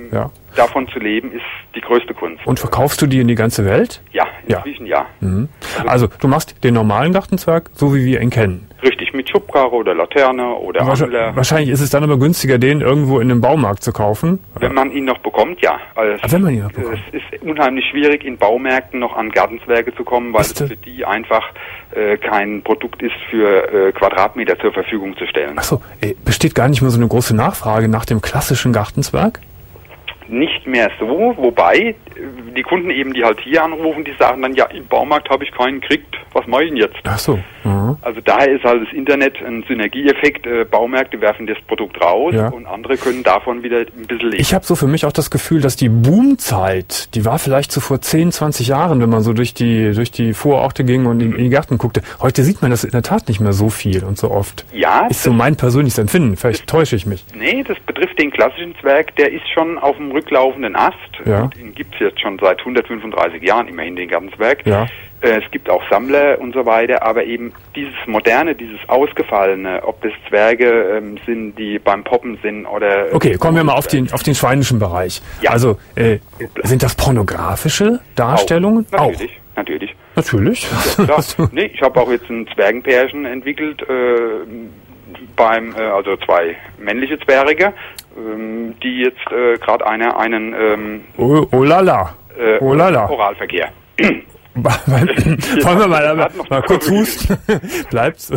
davon zu leben, ist die größte Kunst. Und verkaufst du die in die ganze Welt? Ja, inzwischen ja. ja. Mhm. Also, du machst den normalen Gartenzwerg, so wie wir ihn kennen. Richtig, mit Schubkarre oder Laterne oder Wahrscheinlich, wahrscheinlich ist es dann aber günstiger, den irgendwo in einem Baumarkt zu kaufen. Wenn man ihn noch bekommt, ja. Also Ach, wenn man ihn noch bekommt. Es ist unheimlich schwierig, in Baumärkten noch an Gartenzwerge zu kommen, weil es für die einfach äh, kein Produkt ist, für äh, Quadratmeter zur Verfügung zu stellen. Ach so, äh, besteht gar nicht mehr so eine große Nachfrage nach dem klassischen Gartenzwerg? Nicht mehr so, wobei die Kunden eben, die halt hier anrufen, die sagen dann, ja, im Baumarkt habe ich keinen gekriegt, was mache ich denn jetzt? Ach so. Mhm. Also daher ist halt das Internet ein Synergieeffekt, äh, Baumärkte werfen das Produkt raus ja. und andere können davon wieder ein bisschen leben. Ich habe so für mich auch das Gefühl, dass die Boomzeit, die war vielleicht so vor zehn, zwanzig Jahren, wenn man so durch die durch die Vororte ging und in, in die Gärten guckte. Heute sieht man das in der Tat nicht mehr so viel und so oft. Ja. Ist so mein persönliches Empfinden, vielleicht täusche ich mich. Nee, das betrifft den klassischen Zwerg, der ist schon auf dem rücklaufenden Ast. Ja. Und den gibt es jetzt schon seit hundertfünfunddreißig Jahren immerhin, den Gartenzwerg. Ja. Äh, es gibt auch Sammler und so weiter, aber eben dieses Moderne, dieses Ausgefallene, ob das Zwerge ähm, sind, die beim Poppen sind oder... Okay, kommen wir mal auf den, auf den schweinischen Bereich. Ja. Also, äh, sind das pornografische Darstellungen? Auch. Natürlich, auch. natürlich. Natürlich? Ja, klar. Nee, ich habe auch jetzt ein Zwergenpärchen entwickelt, äh, beim, äh, also zwei männliche Zwerge, ähm, die jetzt äh, gerade eine, einen ähm, oh, oh lala. Äh, oh lala. Oralverkehr. Wollen wir mal, mal, mal kurz husten? Bleibt's?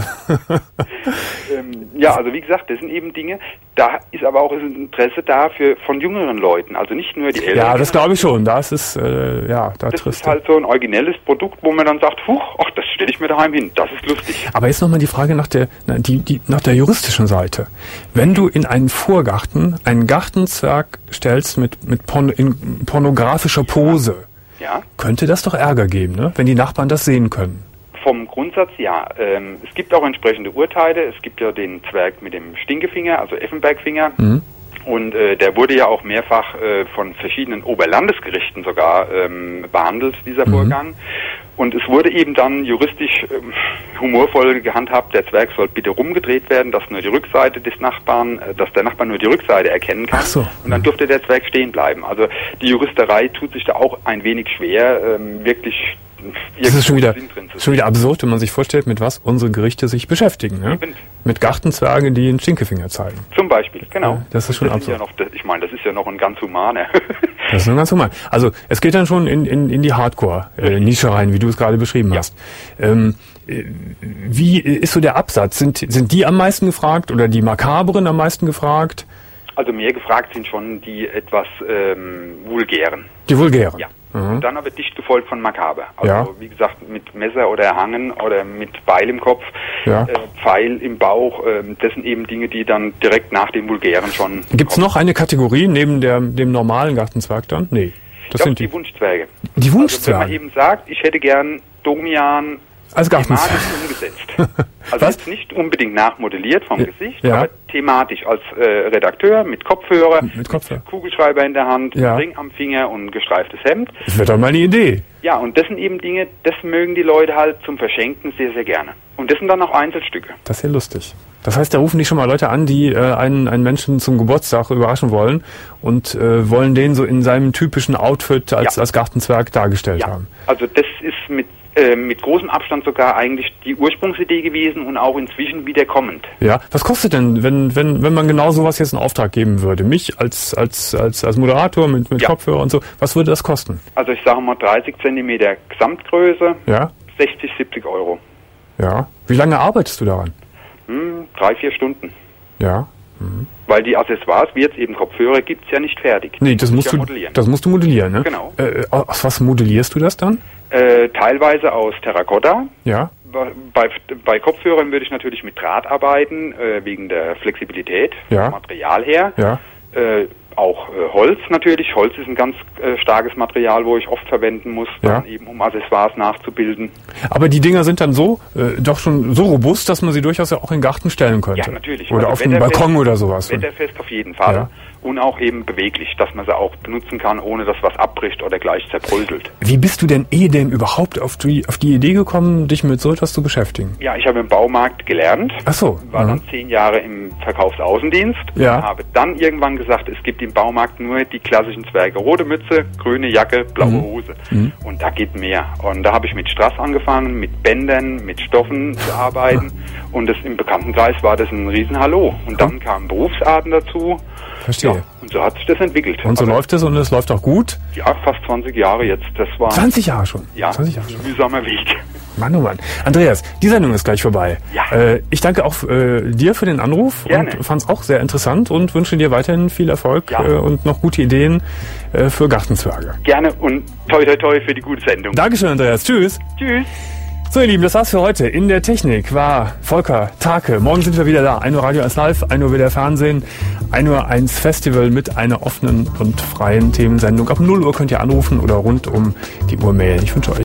ähm, ja, also wie gesagt, das sind eben Dinge, da ist aber auch ein Interesse da für, von jüngeren Leuten, also nicht nur die Älteren. Ja, das glaube ich schon, das ist, äh, ja, da Das triffst ist halt so ein originelles Produkt, wo man dann sagt, huch, ach, das stelle ich mir daheim hin, das ist lustig. Aber jetzt nochmal die Frage nach der, na, die, die, nach der juristischen Seite. Wenn du in einen Vorgarten einen Gartenzwerg stellst mit, mit porn, in pornografischer Pose, ja. könnte das doch Ärger geben, ne? Wenn die Nachbarn das sehen können. Vom Grundsatz ja. Ähm, es gibt auch entsprechende Urteile. Es gibt ja den Zwerg mit dem Stinkefinger, also Effenbergfinger. Mhm. Und äh, der wurde ja auch mehrfach äh, von verschiedenen Oberlandesgerichten sogar ähm, behandelt, dieser mhm. Vorgang. Und es wurde eben dann juristisch ähm, humorvoll gehandhabt, der Zwerg soll bitte rumgedreht werden, dass nur die Rückseite des Nachbarn, äh, dass der Nachbar nur die Rückseite erkennen kann. Ach so. Und dann durfte der Zwerg stehen bleiben. Also die Juristerei tut sich da auch ein wenig schwer, ähm, wirklich... Das ist schon wieder, schon wieder absurd, wenn man sich vorstellt, mit was unsere Gerichte sich beschäftigen. Ne? Mit Gartenzwergen, die einen Stinkefinger zeigen. Zum Beispiel, genau. Ja, das ist schon das absurd. Ist ja noch, ich meine, das ist ja noch ein ganz humaner. Das ist ein ganz human. Also es geht dann schon in, in, in die Hardcore-Nische rein, wie du es gerade beschrieben ja. hast. Ähm, wie ist so der Absatz? Sind, sind die am meisten gefragt oder die Makabren am meisten gefragt? Also mehr gefragt sind schon die etwas ähm, vulgären. Die vulgären? Ja. Mhm. Und dann aber dicht gefolgt von makaber. Also ja. wie gesagt, mit Messer oder Hangen oder mit Beil im Kopf, ja. äh, Pfeil im Bauch. Äh, das sind eben Dinge, die dann direkt nach dem vulgären schon... Gibt's noch eine Kategorie neben der, dem normalen Gartenzwerg dann? Nee. Das ich sind die, die Wunschzwerge. Die Wunschzwerge? Also wenn man eben sagt, ich hätte gern Domian... Als Gartenzwerg. Thematisch umgesetzt. Also Was? jetzt nicht unbedingt nachmodelliert vom ja. Gesicht, ja. aber thematisch als äh, Redakteur mit Kopfhörer, mit, Kopfhörer. mit Kugelschreiber in der Hand, ja. Ring am Finger und gestreiftes Hemd. Das wäre doch mal eine Idee. Ja, und das sind eben Dinge, das mögen die Leute halt zum Verschenken sehr, sehr gerne. Und das sind dann auch Einzelstücke. Das ist ja lustig. Das heißt, da rufen dich schon mal Leute an, die äh, einen, einen Menschen zum Geburtstag überraschen wollen und äh, wollen den so in seinem typischen Outfit als, ja. als Gartenzwerg dargestellt ja. haben. Also das ist mit äh, mit großem Abstand sogar eigentlich die Ursprungsidee gewesen und auch inzwischen wieder kommend. Ja, was kostet denn, wenn wenn wenn man genau sowas jetzt in Auftrag geben würde? Mich als als als als Moderator mit mit ja. Kopfhörer und so, was würde das kosten? Also ich sage mal dreißig Zentimeter Gesamtgröße, ja. sechzig, siebzig Euro. Ja. Wie lange arbeitest du daran? Hm, drei, vier Stunden. Ja. Mhm. Weil die Accessoires, wie jetzt eben Kopfhörer, gibt's ja nicht fertig. Nee, das, das musst ja du modellieren. Das musst du modellieren, ne? Genau. Äh, aus was modellierst du das dann? Äh, teilweise aus Terrakotta. Ja. Bei, bei Kopfhörern würde ich natürlich mit Draht arbeiten, äh, wegen der Flexibilität, ja. vom Material her. Ja. Äh, auch äh, Holz natürlich. Holz ist ein ganz äh, starkes Material, wo ich oft verwenden muss, ja. dann eben um Accessoires nachzubilden. Aber die Dinger sind dann so, äh, doch schon so robust, dass man sie durchaus ja auch in den Garten stellen könnte. Ja, natürlich. Oder also auf dem Balkon oder sowas. Wetterfest auf jeden Fall. Ja. und auch eben beweglich, dass man sie auch benutzen kann, ohne dass was abbricht oder gleich zerbröselt. Wie bist du denn ehedem überhaupt auf die, auf die Idee gekommen, dich mit so etwas zu beschäftigen? Ja, ich habe im Baumarkt gelernt. Ach so. War mhm. dann zehn Jahre im Verkaufsaußendienst. Ja. Und habe dann irgendwann gesagt, es gibt im Baumarkt nur die klassischen Zwerge. Rote Mütze, grüne Jacke, blaue Mhm. Hose. Mhm. Und da geht mehr. Und da habe ich mit Strass angefangen, mit Bändern, mit Stoffen zu arbeiten. Ah. Und das im Bekanntenkreis war das ein Riesenhallo. Und dann kamen Berufsarten dazu. Verstehe. Ja, und so hat sich das entwickelt. Und so Aber läuft es und es läuft auch gut? Ja, fast zwanzig Jahre jetzt. Das war zwanzig Jahre schon? Ja, zwanzig Jahre schon. ein mühsamer Weg. Mann, oh Mann. Andreas, die Sendung ist gleich vorbei. Ja. Äh, ich danke auch äh, dir für den Anruf. Gerne. Und fand es auch sehr interessant und wünsche dir weiterhin viel Erfolg Ja. äh, und noch gute Ideen äh, für Gartenzwerge. Gerne und toi toi toi für die gute Sendung. Dankeschön, Andreas. Tschüss. Tschüss. So, ihr Lieben, das war's für heute. In der Technik war Volker Take. Morgen sind wir wieder da. ein Uhr Radio eins Live, ein Uhr wieder Fernsehen, ein Uhr eins Festival mit einer offenen und freien Themensendung. Ab null Uhr könnt ihr anrufen oder rund um die Uhr mailen. Ich wünsche euch